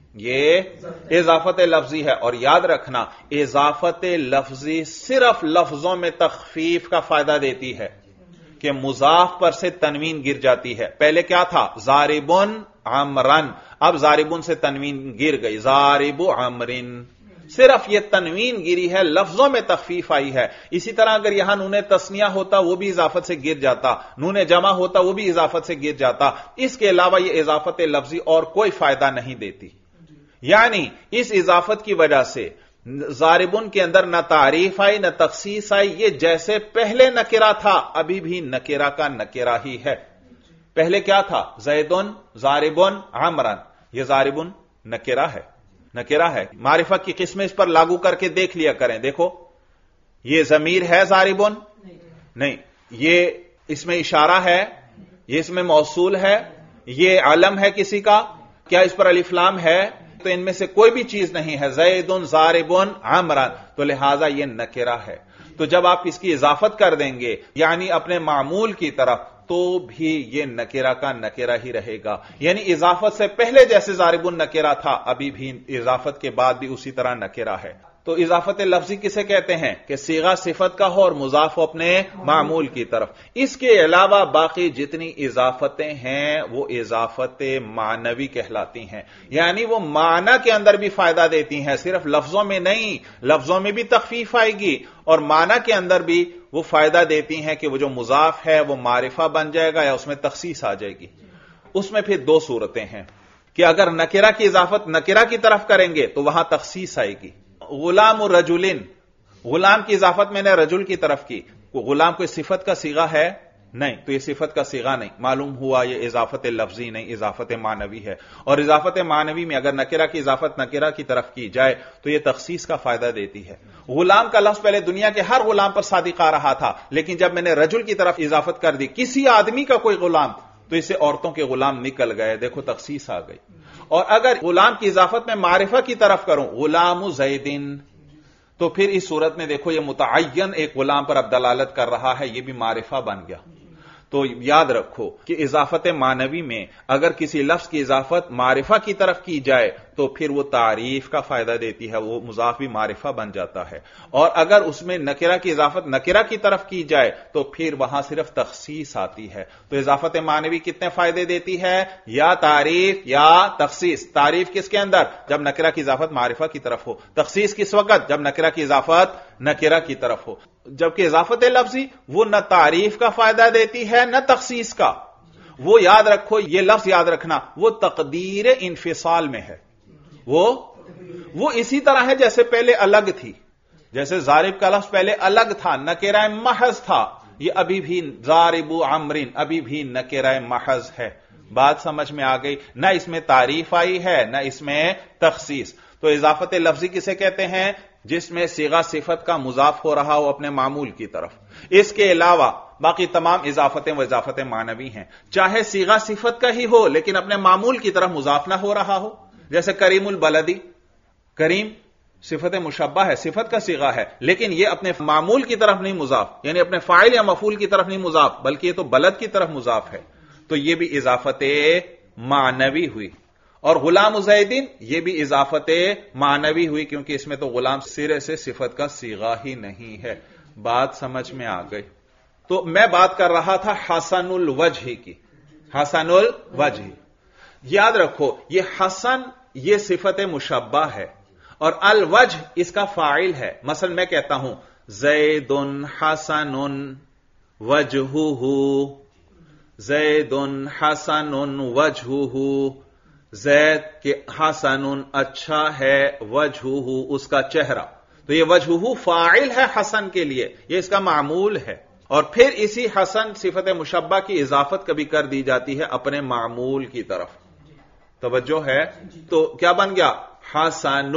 یہ اضافت لفظی ہے، اور یاد رکھنا اضافت لفظی صرف لفظوں میں تخفیف کا فائدہ دیتی ہے کہ مضاف پر سے تنوین گر جاتی ہے۔ پہلے کیا تھا؟ ضاربن عمرن، اب ضاربن سے تنوین گر گئی، ضارب عمرن، صرف یہ تنوین گری ہے، لفظوں میں تخفیف آئی ہے۔ اسی طرح اگر یہاں نون تثنیہ ہوتا وہ بھی اضافت سے گر جاتا، نون جمع ہوتا وہ بھی اضافت سے گر جاتا، اس کے علاوہ یہ اضافت لفظی اور کوئی فائدہ نہیں دیتی۔ یعنی اس اضافت کی وجہ سے ضاربن کے اندر نہ تعریف آئی نہ تخصیص آئی، یہ جیسے پہلے نکرہ تھا ابھی بھی نکرہ کا نکرہ ہی ہے۔ پہلے کیا تھا؟ زیدن ضاربن عمرن، یہ ضاربن نکرہ ہے، نکرہ ہے۔ معرفہ کی قسمیں اس پر لاگو کر کے دیکھ لیا کریں، دیکھو یہ ضمیر ہے ضاربن؟ نہیں، یہ اس میں اشارہ ہے، یہ اس میں موصول ہے، یہ علم ہے کسی کا، کیا اس پر الف لام ہے؟ تو ان میں سے کوئی بھی چیز نہیں ہے، زیدن ضاربن عمرن، تو لہذا یہ نکرہ ہے۔ تو جب آپ اس کی اضافت کر دیں گے یعنی اپنے معمول کی طرف، تو بھی یہ نکرہ کا نکرہ ہی رہے گا، یعنی اضافت سے پہلے جیسے ضاربن نکرہ تھا ابھی بھی اضافت کے بعد بھی اسی طرح نکرہ ہے۔ تو اضافت لفظی کسے کہتے ہیں؟ کہ صیغہ صفت کا ہو اور مضاف ہو اپنے معمول کی طرف۔ اس کے علاوہ باقی جتنی اضافتیں ہیں وہ اضافت معنوی کہلاتی ہیں، یعنی وہ معنی کے اندر بھی فائدہ دیتی ہیں، صرف لفظوں میں نہیں، لفظوں میں بھی تخفیف آئے گی اور معنی کے اندر بھی وہ فائدہ دیتی ہیں کہ وہ جو مضاف ہے وہ معرفہ بن جائے گا یا اس میں تخصیص آ جائے گی۔ اس میں پھر دو صورتیں ہیں کہ اگر نکرہ کی اضافت نکرہ کی طرف کریں گے تو وہاں تخصیص آئے گی۔ غلام رجلن، غلام کی اضافت میں نے رجل کی طرف کی، غلام کوئی صفت کا صیغہ ہے؟ نہیں، تو یہ صفت کا صیغہ نہیں، معلوم ہوا یہ اضافت لفظی نہیں، اضافت معنوی ہے، اور اضافت معنوی میں اگر نکرہ کی اضافت نکرہ کی طرف کی جائے تو یہ تخصیص کا فائدہ دیتی ہے۔ غلام کا لفظ پہلے دنیا کے ہر غلام پر صادق آ رہا تھا، لیکن جب میں نے رجل کی طرف اضافت کر دی، کسی آدمی کا کوئی غلام، تو اسے عورتوں کے غلام نکل گئے، دیکھو تخصیص آ گئی۔ اور اگر غلام کی اضافت میں معرفہ کی طرف کروں، غلام زیدن، تو پھر اس صورت میں دیکھو یہ متعین ایک غلام پر اب دلالت کر رہا ہے، یہ بھی معرفہ بن گیا۔ تو یاد رکھو کہ اضافت معنوی میں اگر کسی لفظ کی اضافت معرفہ کی طرف کی جائے تو پھر وہ تعریف کا فائدہ دیتی ہے، وہ مضاف بھی معرفہ بن جاتا ہے، اور اگر اس میں نکرہ کی اضافت نکرہ کی طرف کی جائے تو پھر وہاں صرف تخصیص آتی ہے۔ تو اضافت معنوی کتنے فائدے دیتی ہے؟ یا تعریف یا تخصیص۔ تعریف کس کے اندر؟ جب نکرہ کی اضافت معرفہ کی طرف ہو۔ تخصیص کس وقت؟ جب نکرہ کی اضافت نکرہ کی طرف ہو۔ جبکہ اضافت لفظی وہ نہ تعریف کا فائدہ دیتی ہے نہ تخصیص کا، وہ یاد رکھو، یہ لفظ یاد رکھنا، وہ تقدیر انفصال میں ہے، وہ اسی طرح ہے جیسے پہلے الگ تھی، جیسے ضارب کا لفظ پہلے الگ تھا، نکرہ محض تھا، یہ ابھی بھی ضارب عمرن ابھی بھی نکرہ محض ہے۔ بات سمجھ میں آ گئی؟ نہ اس میں تعریف آئی ہے نہ اس میں تخصیص۔ تو اضافت لفظی کسے کہتے ہیں؟ جس میں صیغہ صفت کا مضاف ہو رہا ہو اپنے معمول کی طرف۔ اس کے علاوہ باقی تمام اضافتیں وہ اضافت معنوی ہیں، چاہے صیغہ صفت کا ہی ہو لیکن اپنے معمول کی طرف مضاف نہ ہو رہا ہو، جیسے کریم البلدی، کریم صفت مشبہ ہے، صفت کا صیغہ ہے، لیکن یہ اپنے معمول کی طرف نہیں مضاف، یعنی اپنے فاعل یا مفعول کی طرف نہیں مضاف، بلکہ یہ تو بلد کی طرف مضاف ہے، تو یہ بھی اضافت معنوی ہوئی۔ اور غلام زیدن یہ بھی اضافت معنوی ہوئی، کیونکہ اس میں تو غلام سرے سے صفت کا صیغہ ہی نہیں ہے۔ بات سمجھ میں آ گئی؟ تو میں بات کر رہا تھا حسن الوجہ کی، حسن الوجہ، یاد رکھو یہ حسن یہ صفت مشبہ ہے اور الوجہ اس کا فاعل ہے۔ مثلا میں کہتا ہوں زید حسن وجہہ، زید حسن وجہہ، زید کے حسن اچھا ہے، وجہہ اس کا چہرہ، تو یہ وجہہ فاعل ہے حسن کے لیے، یہ اس کا معمول ہے، اور پھر اسی حسن صفت مشبہ کی اضافت کبھی کر دی جاتی ہے اپنے معمول کی طرف، توجہ ہے؟ تو کیا بن گیا؟ حسن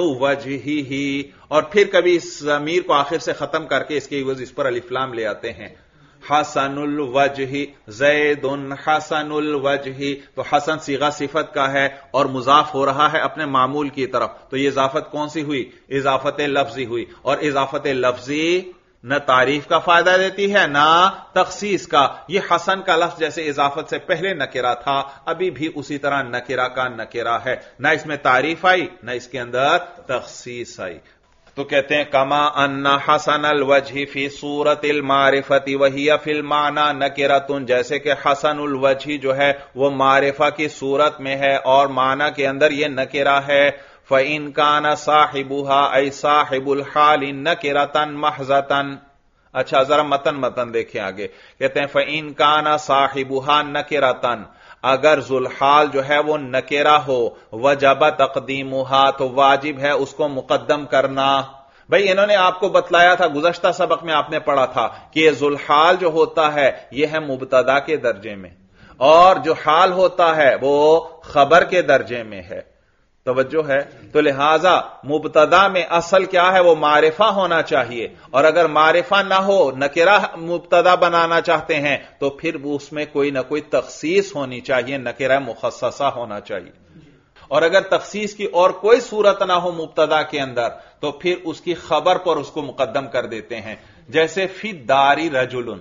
وجہہ، اور پھر کبھی اس ضمیر کو آخر سے ختم کر کے اس کے عوض اس پر الف لام لے آتے ہیں، حسن الوجہ زید حسن الوجہ، تو حسن صیغہ صفت کا ہے اور مضاف ہو رہا ہے اپنے معمول کی طرف، تو یہ اضافت کون سی ہوئی؟ اضافت لفظی ہوئی، اور اضافت لفظی نہ تعریف کا فائدہ دیتی ہے نہ تخصیص کا۔ یہ حسن کا لفظ جیسے اضافت سے پہلے نکرہ تھا، ابھی بھی اسی طرح نکرہ کا نکرہ ہے، نہ اس میں تعریف آئی نہ اس کے اندر تخصیص آئی۔ تو کہتے ہیں کما ان حسن الوجہ فی صورت المعرفۃ وہی فی المعنی نکرۃ، جیسے کہ حسن الوجہ جو ہے وہ معرفہ کی صورت میں ہے اور معنی کے اندر یہ نکرہ ہے۔ فَإِن كَانَ صَاحِبُهَا أَيْ صَاحِبُ الْحَالِ نَكِرَةً مَحْضَةً۔ اچھا ذرا متن دیکھیں آگے، کہتے ہیں فَإِن كَانَ صَاحِبُهَا نَكِرَةً، اگر ذوالحال جو ہے وہ نکرہ ہو، وجب تقدیمها، تو واجب ہے اس کو مقدم کرنا۔ بھئی انہوں نے آپ کو بتلایا تھا، گزشتہ سبق میں آپ نے پڑھا تھا کہ ذوالحال جو ہوتا ہے یہ ہے مبتدا کے درجے میں، اور جو حال ہوتا ہے وہ خبر کے درجے میں ہے۔ توجہ ہے؟ تو لہذا مبتدا میں اصل کیا ہے؟ وہ معرفہ ہونا چاہیے، اور اگر معرفہ نہ ہو، نکرہ مبتدا بنانا چاہتے ہیں تو پھر اس میں کوئی نہ کوئی تخصیص ہونی چاہیے، نکرہ مخصصہ ہونا چاہیے۔ اور اگر تخصیص کی اور کوئی صورت نہ ہو مبتدا کے اندر تو پھر اس کی خبر پر اس کو مقدم کر دیتے ہیں، جیسے فی الدار رجل،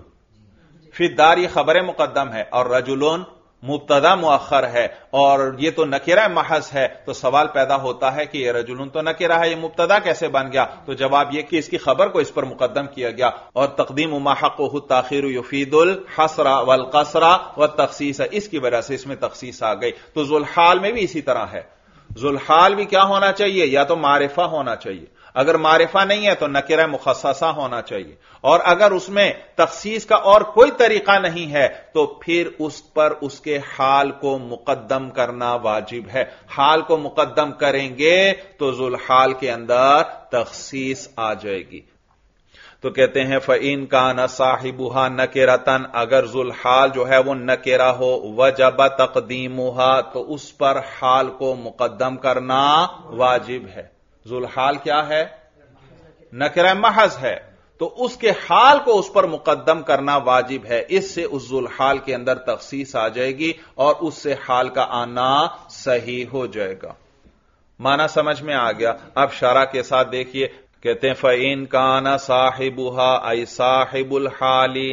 فی الدار یہ خبر مقدم ہے اور رجل مبتدا مؤخر ہے، اور یہ تو نکرہ محض ہے، تو سوال پیدا ہوتا ہے کہ یہ رجلن تو نکرہ ہے، یہ مبتدا کیسے بن گیا؟ تو جواب یہ کہ اس کی خبر کو اس پر مقدم کیا گیا، اور تقدیم ما حقہ التاخیر یفید الحصر والقصر والتخصیص، اس کی وجہ سے اس میں تخصیص آ گئی۔ تو ذوالحال میں بھی اسی طرح ہے، ذوالحال بھی کیا ہونا چاہیے؟ یا تو معرفہ ہونا چاہیے، اگر معرفہ نہیں ہے تو نکرہ مخصصہ ہونا چاہیے، اور اگر اس میں تخصیص کا اور کوئی طریقہ نہیں ہے تو پھر اس پر اس کے حال کو مقدم کرنا واجب ہے۔ حال کو مقدم کریں گے تو ذوالحال کے اندر تخصیص آ جائے گی۔ تو کہتے ہیں فَإِن كَانَ صَاحِبُهَا نَكِرَةً، اگر ذوالحال جو ہے وہ نکرہ ہو، وجب تقدیمها، تو اس پر حال کو مقدم کرنا واجب ہے۔ ذوالحال کیا ہے؟ نکرہ محض ہے، تو اس کے حال کو اس پر مقدم کرنا واجب ہے، اس سے اس ذوالحال کے اندر تخصیص آ جائے گی اور اس سے حال کا آنا صحیح ہو جائے گا۔ معنی سمجھ میں آ گیا؟ اب شرح کے ساتھ دیکھیے، کہتے ہیں فَإِن كَانَ صَاحِبُهَا أَيْ صَاحِبُ الْحَالِ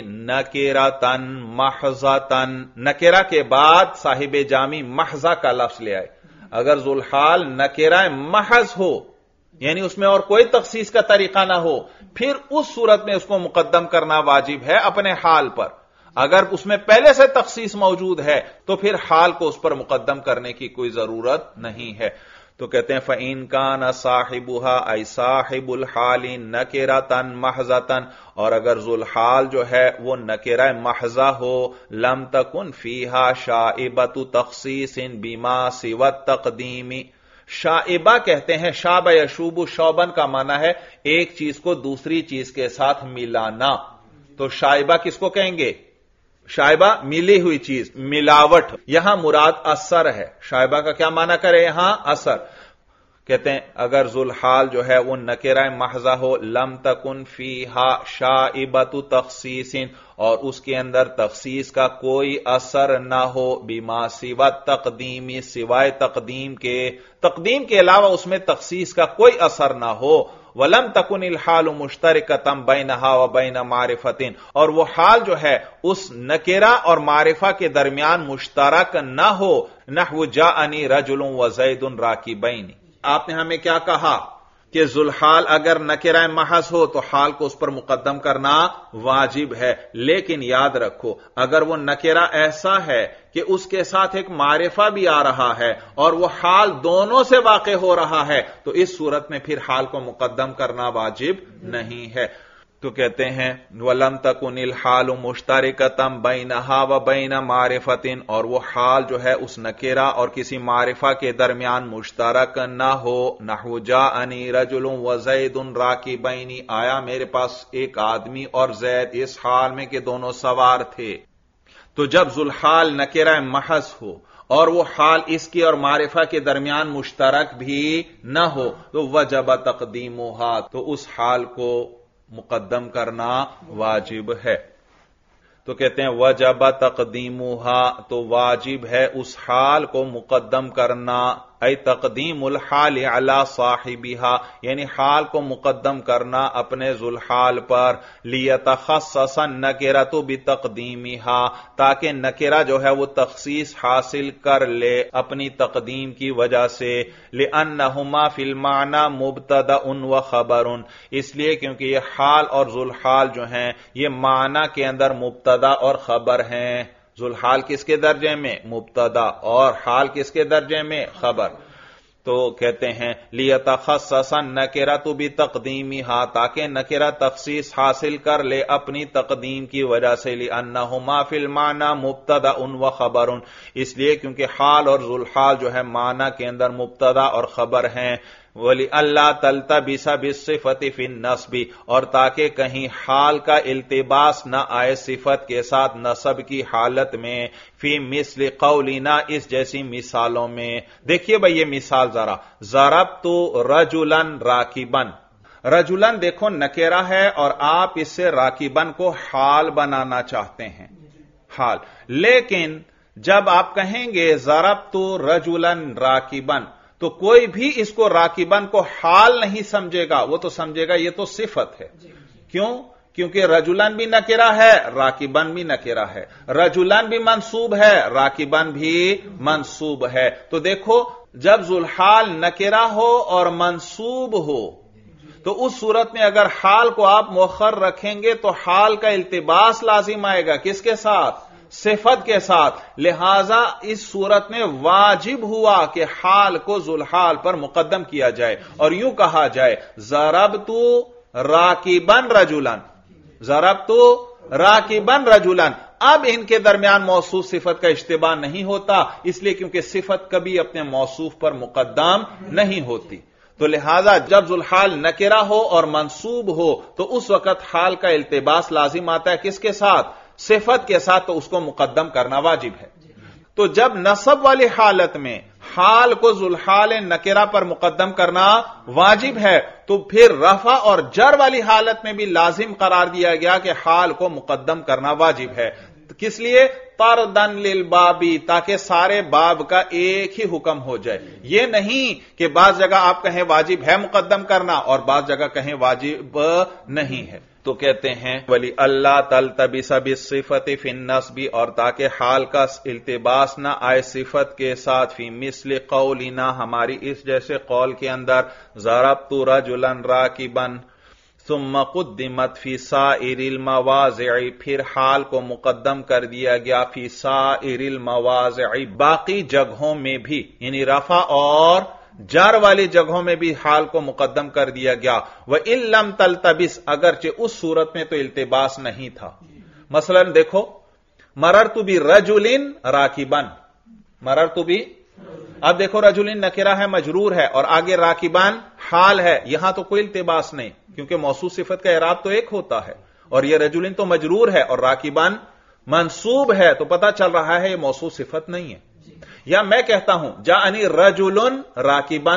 نَكِرَةً مَحْضَةً، نکرہ کے بعد صاحب جامی محضہ کا لفظ لے آئے۔ اگر ذوالحال نکرہ محض ہو، یعنی اس میں اور کوئی تخصیص کا طریقہ نہ ہو، پھر اس صورت میں اس کو مقدم کرنا واجب ہے اپنے حال پر۔ اگر اس میں پہلے سے تخصیص موجود ہے تو پھر حال کو اس پر مقدم کرنے کی کوئی ضرورت نہیں ہے۔ تو کہتے ہیں فَإِن كَانَ صَاحِبُهَا أَيْ صَاحِبُ الْحَالِ نَكِرَةً مَحْضَةً، اور اگر ذوالحال جو ہے وہ نکرہ محضہ ہو، لَمْ تَكُنْ فِيهَا شَائِبَةُ تَخْصِيصٍ بِمَا سِوَى التَّقْدِيمِ۔ شائبہ کہتے ہیں، شابہ یشوب، شوبن کا معنی ہے ایک چیز کو دوسری چیز کے ساتھ ملانا۔ تو شائبہ کس کو کہیں گے؟ شائبہ ملی ہوئی چیز، ملاوٹ۔ یہاں مراد اثر ہے، شائبہ کا کیا معنی کرے یہاں؟ اثر۔ کہتے ہیں اگر ذوالحال جو ہے وہ نکرہ محضہ ہو، لم تکن فیہا شائبۃ تخصیص، اور اس کے اندر تخصیص کا کوئی اثر نہ ہو، بما سوى تقدیم، سوائے تقدیم کے، تقدیم کے علاوہ اس میں تخصیص کا کوئی اثر نہ ہو۔ وَلَمْ تَكُنِ الْحَالُ مُشْتَرِكَةً بَيْنَهَا وَبَيْنَ مَعْرِفَةٍ، اور وہ حال جو ہے اس نکرہ اور معرفہ کے درمیان مشترک نہ ہو، نحو جاءنی رجل وزید راکبین۔ آپ نے ہمیں کیا کہا کہ ذوالحال اگر نکرہ محض ہو تو حال کو اس پر مقدم کرنا واجب ہے، لیکن یاد رکھو اگر وہ نکرہ ایسا ہے کہ اس کے ساتھ ایک معرفہ بھی آ رہا ہے اور وہ حال دونوں سے واقع ہو رہا ہے تو اس صورت میں پھر حال کو مقدم کرنا واجب نہیں ہے۔ تو کہتے ہیں وَلَمْ تَكُنِ الْحَالُ مُشْتَرِكَةً بَيْنَهَا وَبَيْنَ مَعْرِفَةٍ، اور وہ حال جو ہے اس نکرہ اور کسی معرفہ کے درمیان مشترک نہ ہو، نحو جاءنی رجل وزید راکبین، آیا میرے پاس ایک آدمی اور زید اس حال میں کہ دونوں سوار تھے۔ تو جب ذوالحال نکرہ محض ہو اور وہ حال اس کی اور معرفہ کے درمیان مشترک بھی نہ ہو تو وجب تقدیمها، تو اس حال کو مقدم کرنا واجب ہے۔ تو کہتے ہیں وجب تقدیمھا، تو واجب ہے اس حال کو مقدم کرنا، اے تقدیم الحال علی صاحبھا، یعنی حال کو مقدم کرنا اپنے ذوالحال پر، لیتخصص النکرۃ بتقدیمھا، تاکہ نکرہ جو ہے وہ تخصیص حاصل کر لے اپنی تقدیم کی وجہ سے، لانہما فی المعنی مبتدأ و خبر، اس لیے کیونکہ یہ حال اور ذوالحال جو ہیں یہ معنی کے اندر مبتدا اور خبر ہیں۔ ذوالحال کس کے درجے میں؟ مبتدا، اور حال کس کے درجے میں؟ خبر۔ تو کہتے ہیں لیتخصص النکرۃ بتقدیمھا، تاکہ نکرہ تخصیص حاصل کر لے اپنی تقدیم کی وجہ سے، لانہما فی المعنی مبتدا و خبر، اس لیے کیونکہ حال اور ذوالحال جو ہے معنی کے اندر مبتدا اور خبر ہیں، وَلِأَلَّا تَلْتَبِسَ بِالصِّفَةِ فِي النَّصْبِ، اور تاکہ کہیں حال کا التباس نہ آئے صفت کے ساتھ نصب کی حالت میں، فی مثل قولنا، اس جیسی مثالوں میں۔ دیکھیے بھئی یہ مثال ذرا، ضربت رجلا راکبا، رجلن دیکھو نکرہ ہے اور آپ اس سے راکبن کو حال بنانا چاہتے ہیں، حال، لیکن جب آپ کہیں گے ضربت رجلا راکبا، تو کوئی بھی اس کو راکبن کو حال نہیں سمجھے گا، وہ تو سمجھے گا یہ تو صفت ہے۔ کیوں؟ کیونکہ رجلن بھی نکرہ ہے، راکبن بھی نکرہ ہے، رجلن بھی منصوب ہے، راکبن بھی منصوب ہے۔ تو دیکھو جب ذوالحال نکرہ ہو اور منصوب ہو تو اس صورت میں اگر حال کو آپ مؤخر رکھیں گے تو حال کا التباس لازم آئے گا، کس کے ساتھ؟ صفت کے ساتھ۔ لہذا اس صورت میں واجب ہوا کہ حال کو ذوالحال پر مقدم کیا جائے اور یوں کہا جائے ضربت راکبا رجلا، ضربت راکبا رجلا۔ اب ان کے درمیان موصوف صفت کا اشتباہ نہیں ہوتا، اس لیے کیونکہ صفت کبھی اپنے موصوف پر مقدم نہیں ہوتی۔ تو لہذا جب ذوالحال نکرہ ہو اور منصوب ہو تو اس وقت حال کا التباس لازم آتا ہے، کس کے ساتھ؟ صفت کے ساتھ، تو اس کو مقدم کرنا واجب ہے۔ تو جب نصب والی حالت میں حال کو ذوالحال نکرہ پر مقدم کرنا واجب ہے تو پھر رفع اور جر والی حالت میں بھی لازم قرار دیا گیا کہ حال کو مقدم کرنا واجب ہے۔ کس لیے؟ طردن للبابی، تاکہ سارے باب کا ایک ہی حکم ہو جائے۔ یہ نہیں کہ بعض جگہ آپ کہیں واجب ہے مقدم کرنا اور بعض جگہ کہیں واجب نہیں ہے۔ تو کہتے ہیں وَلِأَلَّا تَلْتَبِسَ بِالصِّفَةِ فِي النَّصْبِ، اور تاکہ حال کا التباس نہ آئے صفت کے ساتھ، فی مثل قولنا، ہماری اس جیسے قول کے اندر، ضربت رجلا راکبا، ثم قدمت فی سائر المواضع، پھر حال کو مقدم کر دیا گیا فی سائر المواضع، باقی جگہوں میں بھی، یعنی رفع اور جر والی جگہوں میں بھی حال کو مقدم کر دیا گیا۔ وَإِن لَمْ تَلْتَبِسْ، اگرچہ اس صورت میں تو التباس نہیں تھا۔ مثلا دیکھو مررت برجل راکبا، مررت بھی، اب دیکھو رجل نکرہ ہے، مجرور ہے، اور آگے راکبان حال ہے، یہاں تو کوئی التباس نہیں کیونکہ موصوف صفت کا اعراب تو ایک ہوتا ہے، اور یہ رجل تو مجرور ہے اور راکبان منصوب ہے، تو پتہ چل رہا ہے یہ موصوف صفت نہیں ہے۔ یا میں کہتا ہوں جاءنی رجل راکبا،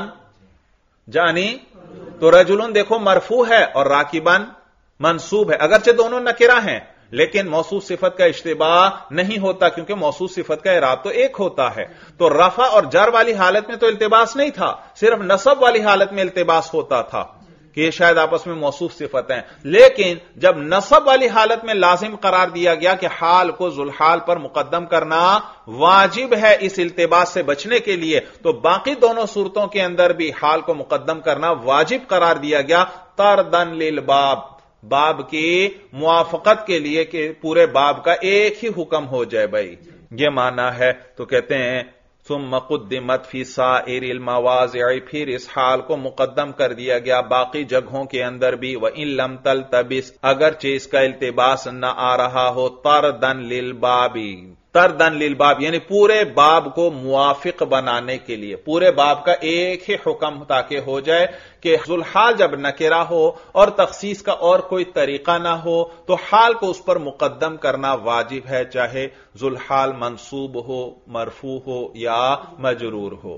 جاءنی، تو رجل دیکھو مرفوع ہے اور راکبا منصوب ہے، اگرچہ دونوں نکرہ ہیں لیکن موصوف صفت کا اشتباہ نہیں ہوتا کیونکہ موصوف صفت کا اعراب تو ایک ہوتا ہے۔ تو رفع اور جر والی حالت میں تو التباس نہیں تھا، صرف نصب والی حالت میں التباس ہوتا تھا کہ یہ شاید آپس میں موصوف صفت ہیں، لیکن جب نصب والی حالت میں لازم قرار دیا گیا کہ حال کو ذوالحال پر مقدم کرنا واجب ہے اس التباس سے بچنے کے لیے، تو باقی دونوں صورتوں کے اندر بھی حال کو مقدم کرنا واجب قرار دیا گیا، طردن للباب، باب کی موافقت کے لیے کہ پورے باب کا ایک ہی حکم ہو جائے۔ بھائی یہ معنی ہے۔ تو کہتے ہیں ثم قدمت فی سائر المواضع، پھر اس حال کو مقدم کر دیا گیا باقی جگہوں کے اندر بھی، وَإِن لَمْ تَلْتَبِسْ، اگرچہ اس کا التباس نہ آ رہا ہو، طردن للباب، طردن للباب یعنی پورے باب کو موافق بنانے کے لیے، پورے باب کا ایک ہی حکم تاکہ ہو جائے کہ ذوالحال جب نکرہ ہو اور تخصیص کا اور کوئی طریقہ نہ ہو تو حال کو اس پر مقدم کرنا واجب ہے، چاہے ذوالحال منصوب ہو، مرفوع ہو یا مجرور ہو۔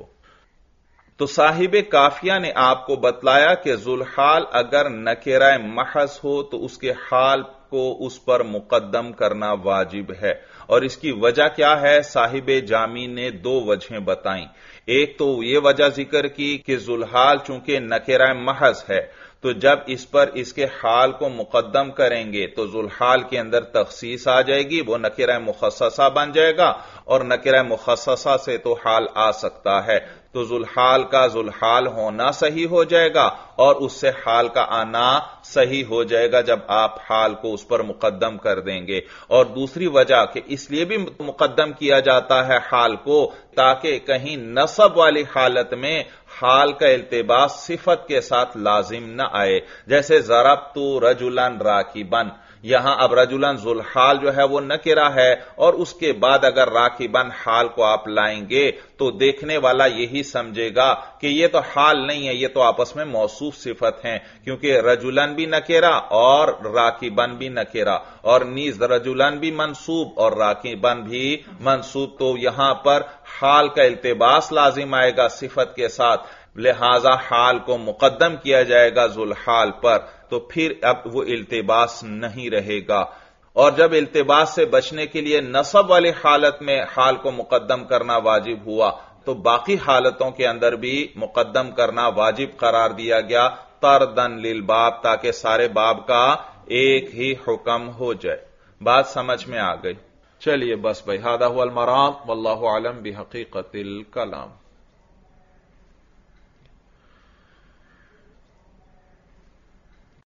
تو صاحب کافیہ نے آپ کو بتلایا کہ ذوالحال اگر نکرہ محض ہو تو اس کے حال کو اس پر مقدم کرنا واجب ہے۔ اور اس کی وجہ کیا ہے؟ صاحب جامی نے دو وجہیں بتائیں۔ ایک تو یہ وجہ ذکر کی کہ ذوالحال چونکہ نکرہ محض ہے تو جب اس پر اس کے حال کو مقدم کریں گے تو ذوالحال کے اندر تخصیص آ جائے گی، وہ نکرہ مخصصہ بن جائے گا، اور نکرہ مخصصہ سے تو حال آ سکتا ہے، تو ذوالحال کا ذوالحال ہونا صحیح ہو جائے گا اور اس سے حال کا آنا صحیح ہو جائے گا جب آپ حال کو اس پر مقدم کر دیں گے۔ اور دوسری وجہ کہ اس لیے بھی مقدم کیا جاتا ہے حال کو تاکہ کہیں نصب والی حالت میں حال کا التباس صفت کے ساتھ لازم نہ آئے، جیسے ضربت رجلا راکبا، یہاں اب رجلن ذوالحال جو ہے وہ نکرہ ہے، اور اس کے بعد اگر راکبن حال کو آپ لائیں گے تو دیکھنے والا یہی سمجھے گا کہ یہ تو حال نہیں ہے، یہ تو آپس میں موصوف صفت ہیں، کیونکہ رجلن بھی نکرہ اور راکبن بھی نکرہ، اور نیز رجلن بھی منصوب اور راکبن بھی منصوب، تو یہاں پر حال کا التباس لازم آئے گا صفت کے ساتھ، لہذا حال کو مقدم کیا جائے گا ذوالحال پر، تو پھر اب وہ التباس نہیں رہے گا۔ اور جب التباس سے بچنے کے لیے نصب والی حالت میں حال کو مقدم کرنا واجب ہوا تو باقی حالتوں کے اندر بھی مقدم کرنا واجب قرار دیا گیا، طردن للباب، تاکہ سارے باب کا ایک ہی حکم ہو جائے۔ بات سمجھ میں آ گئی؟ چلیے بس بھائی، ھذا ھو المرام واللہ اعلم بحقیقت الکلام۔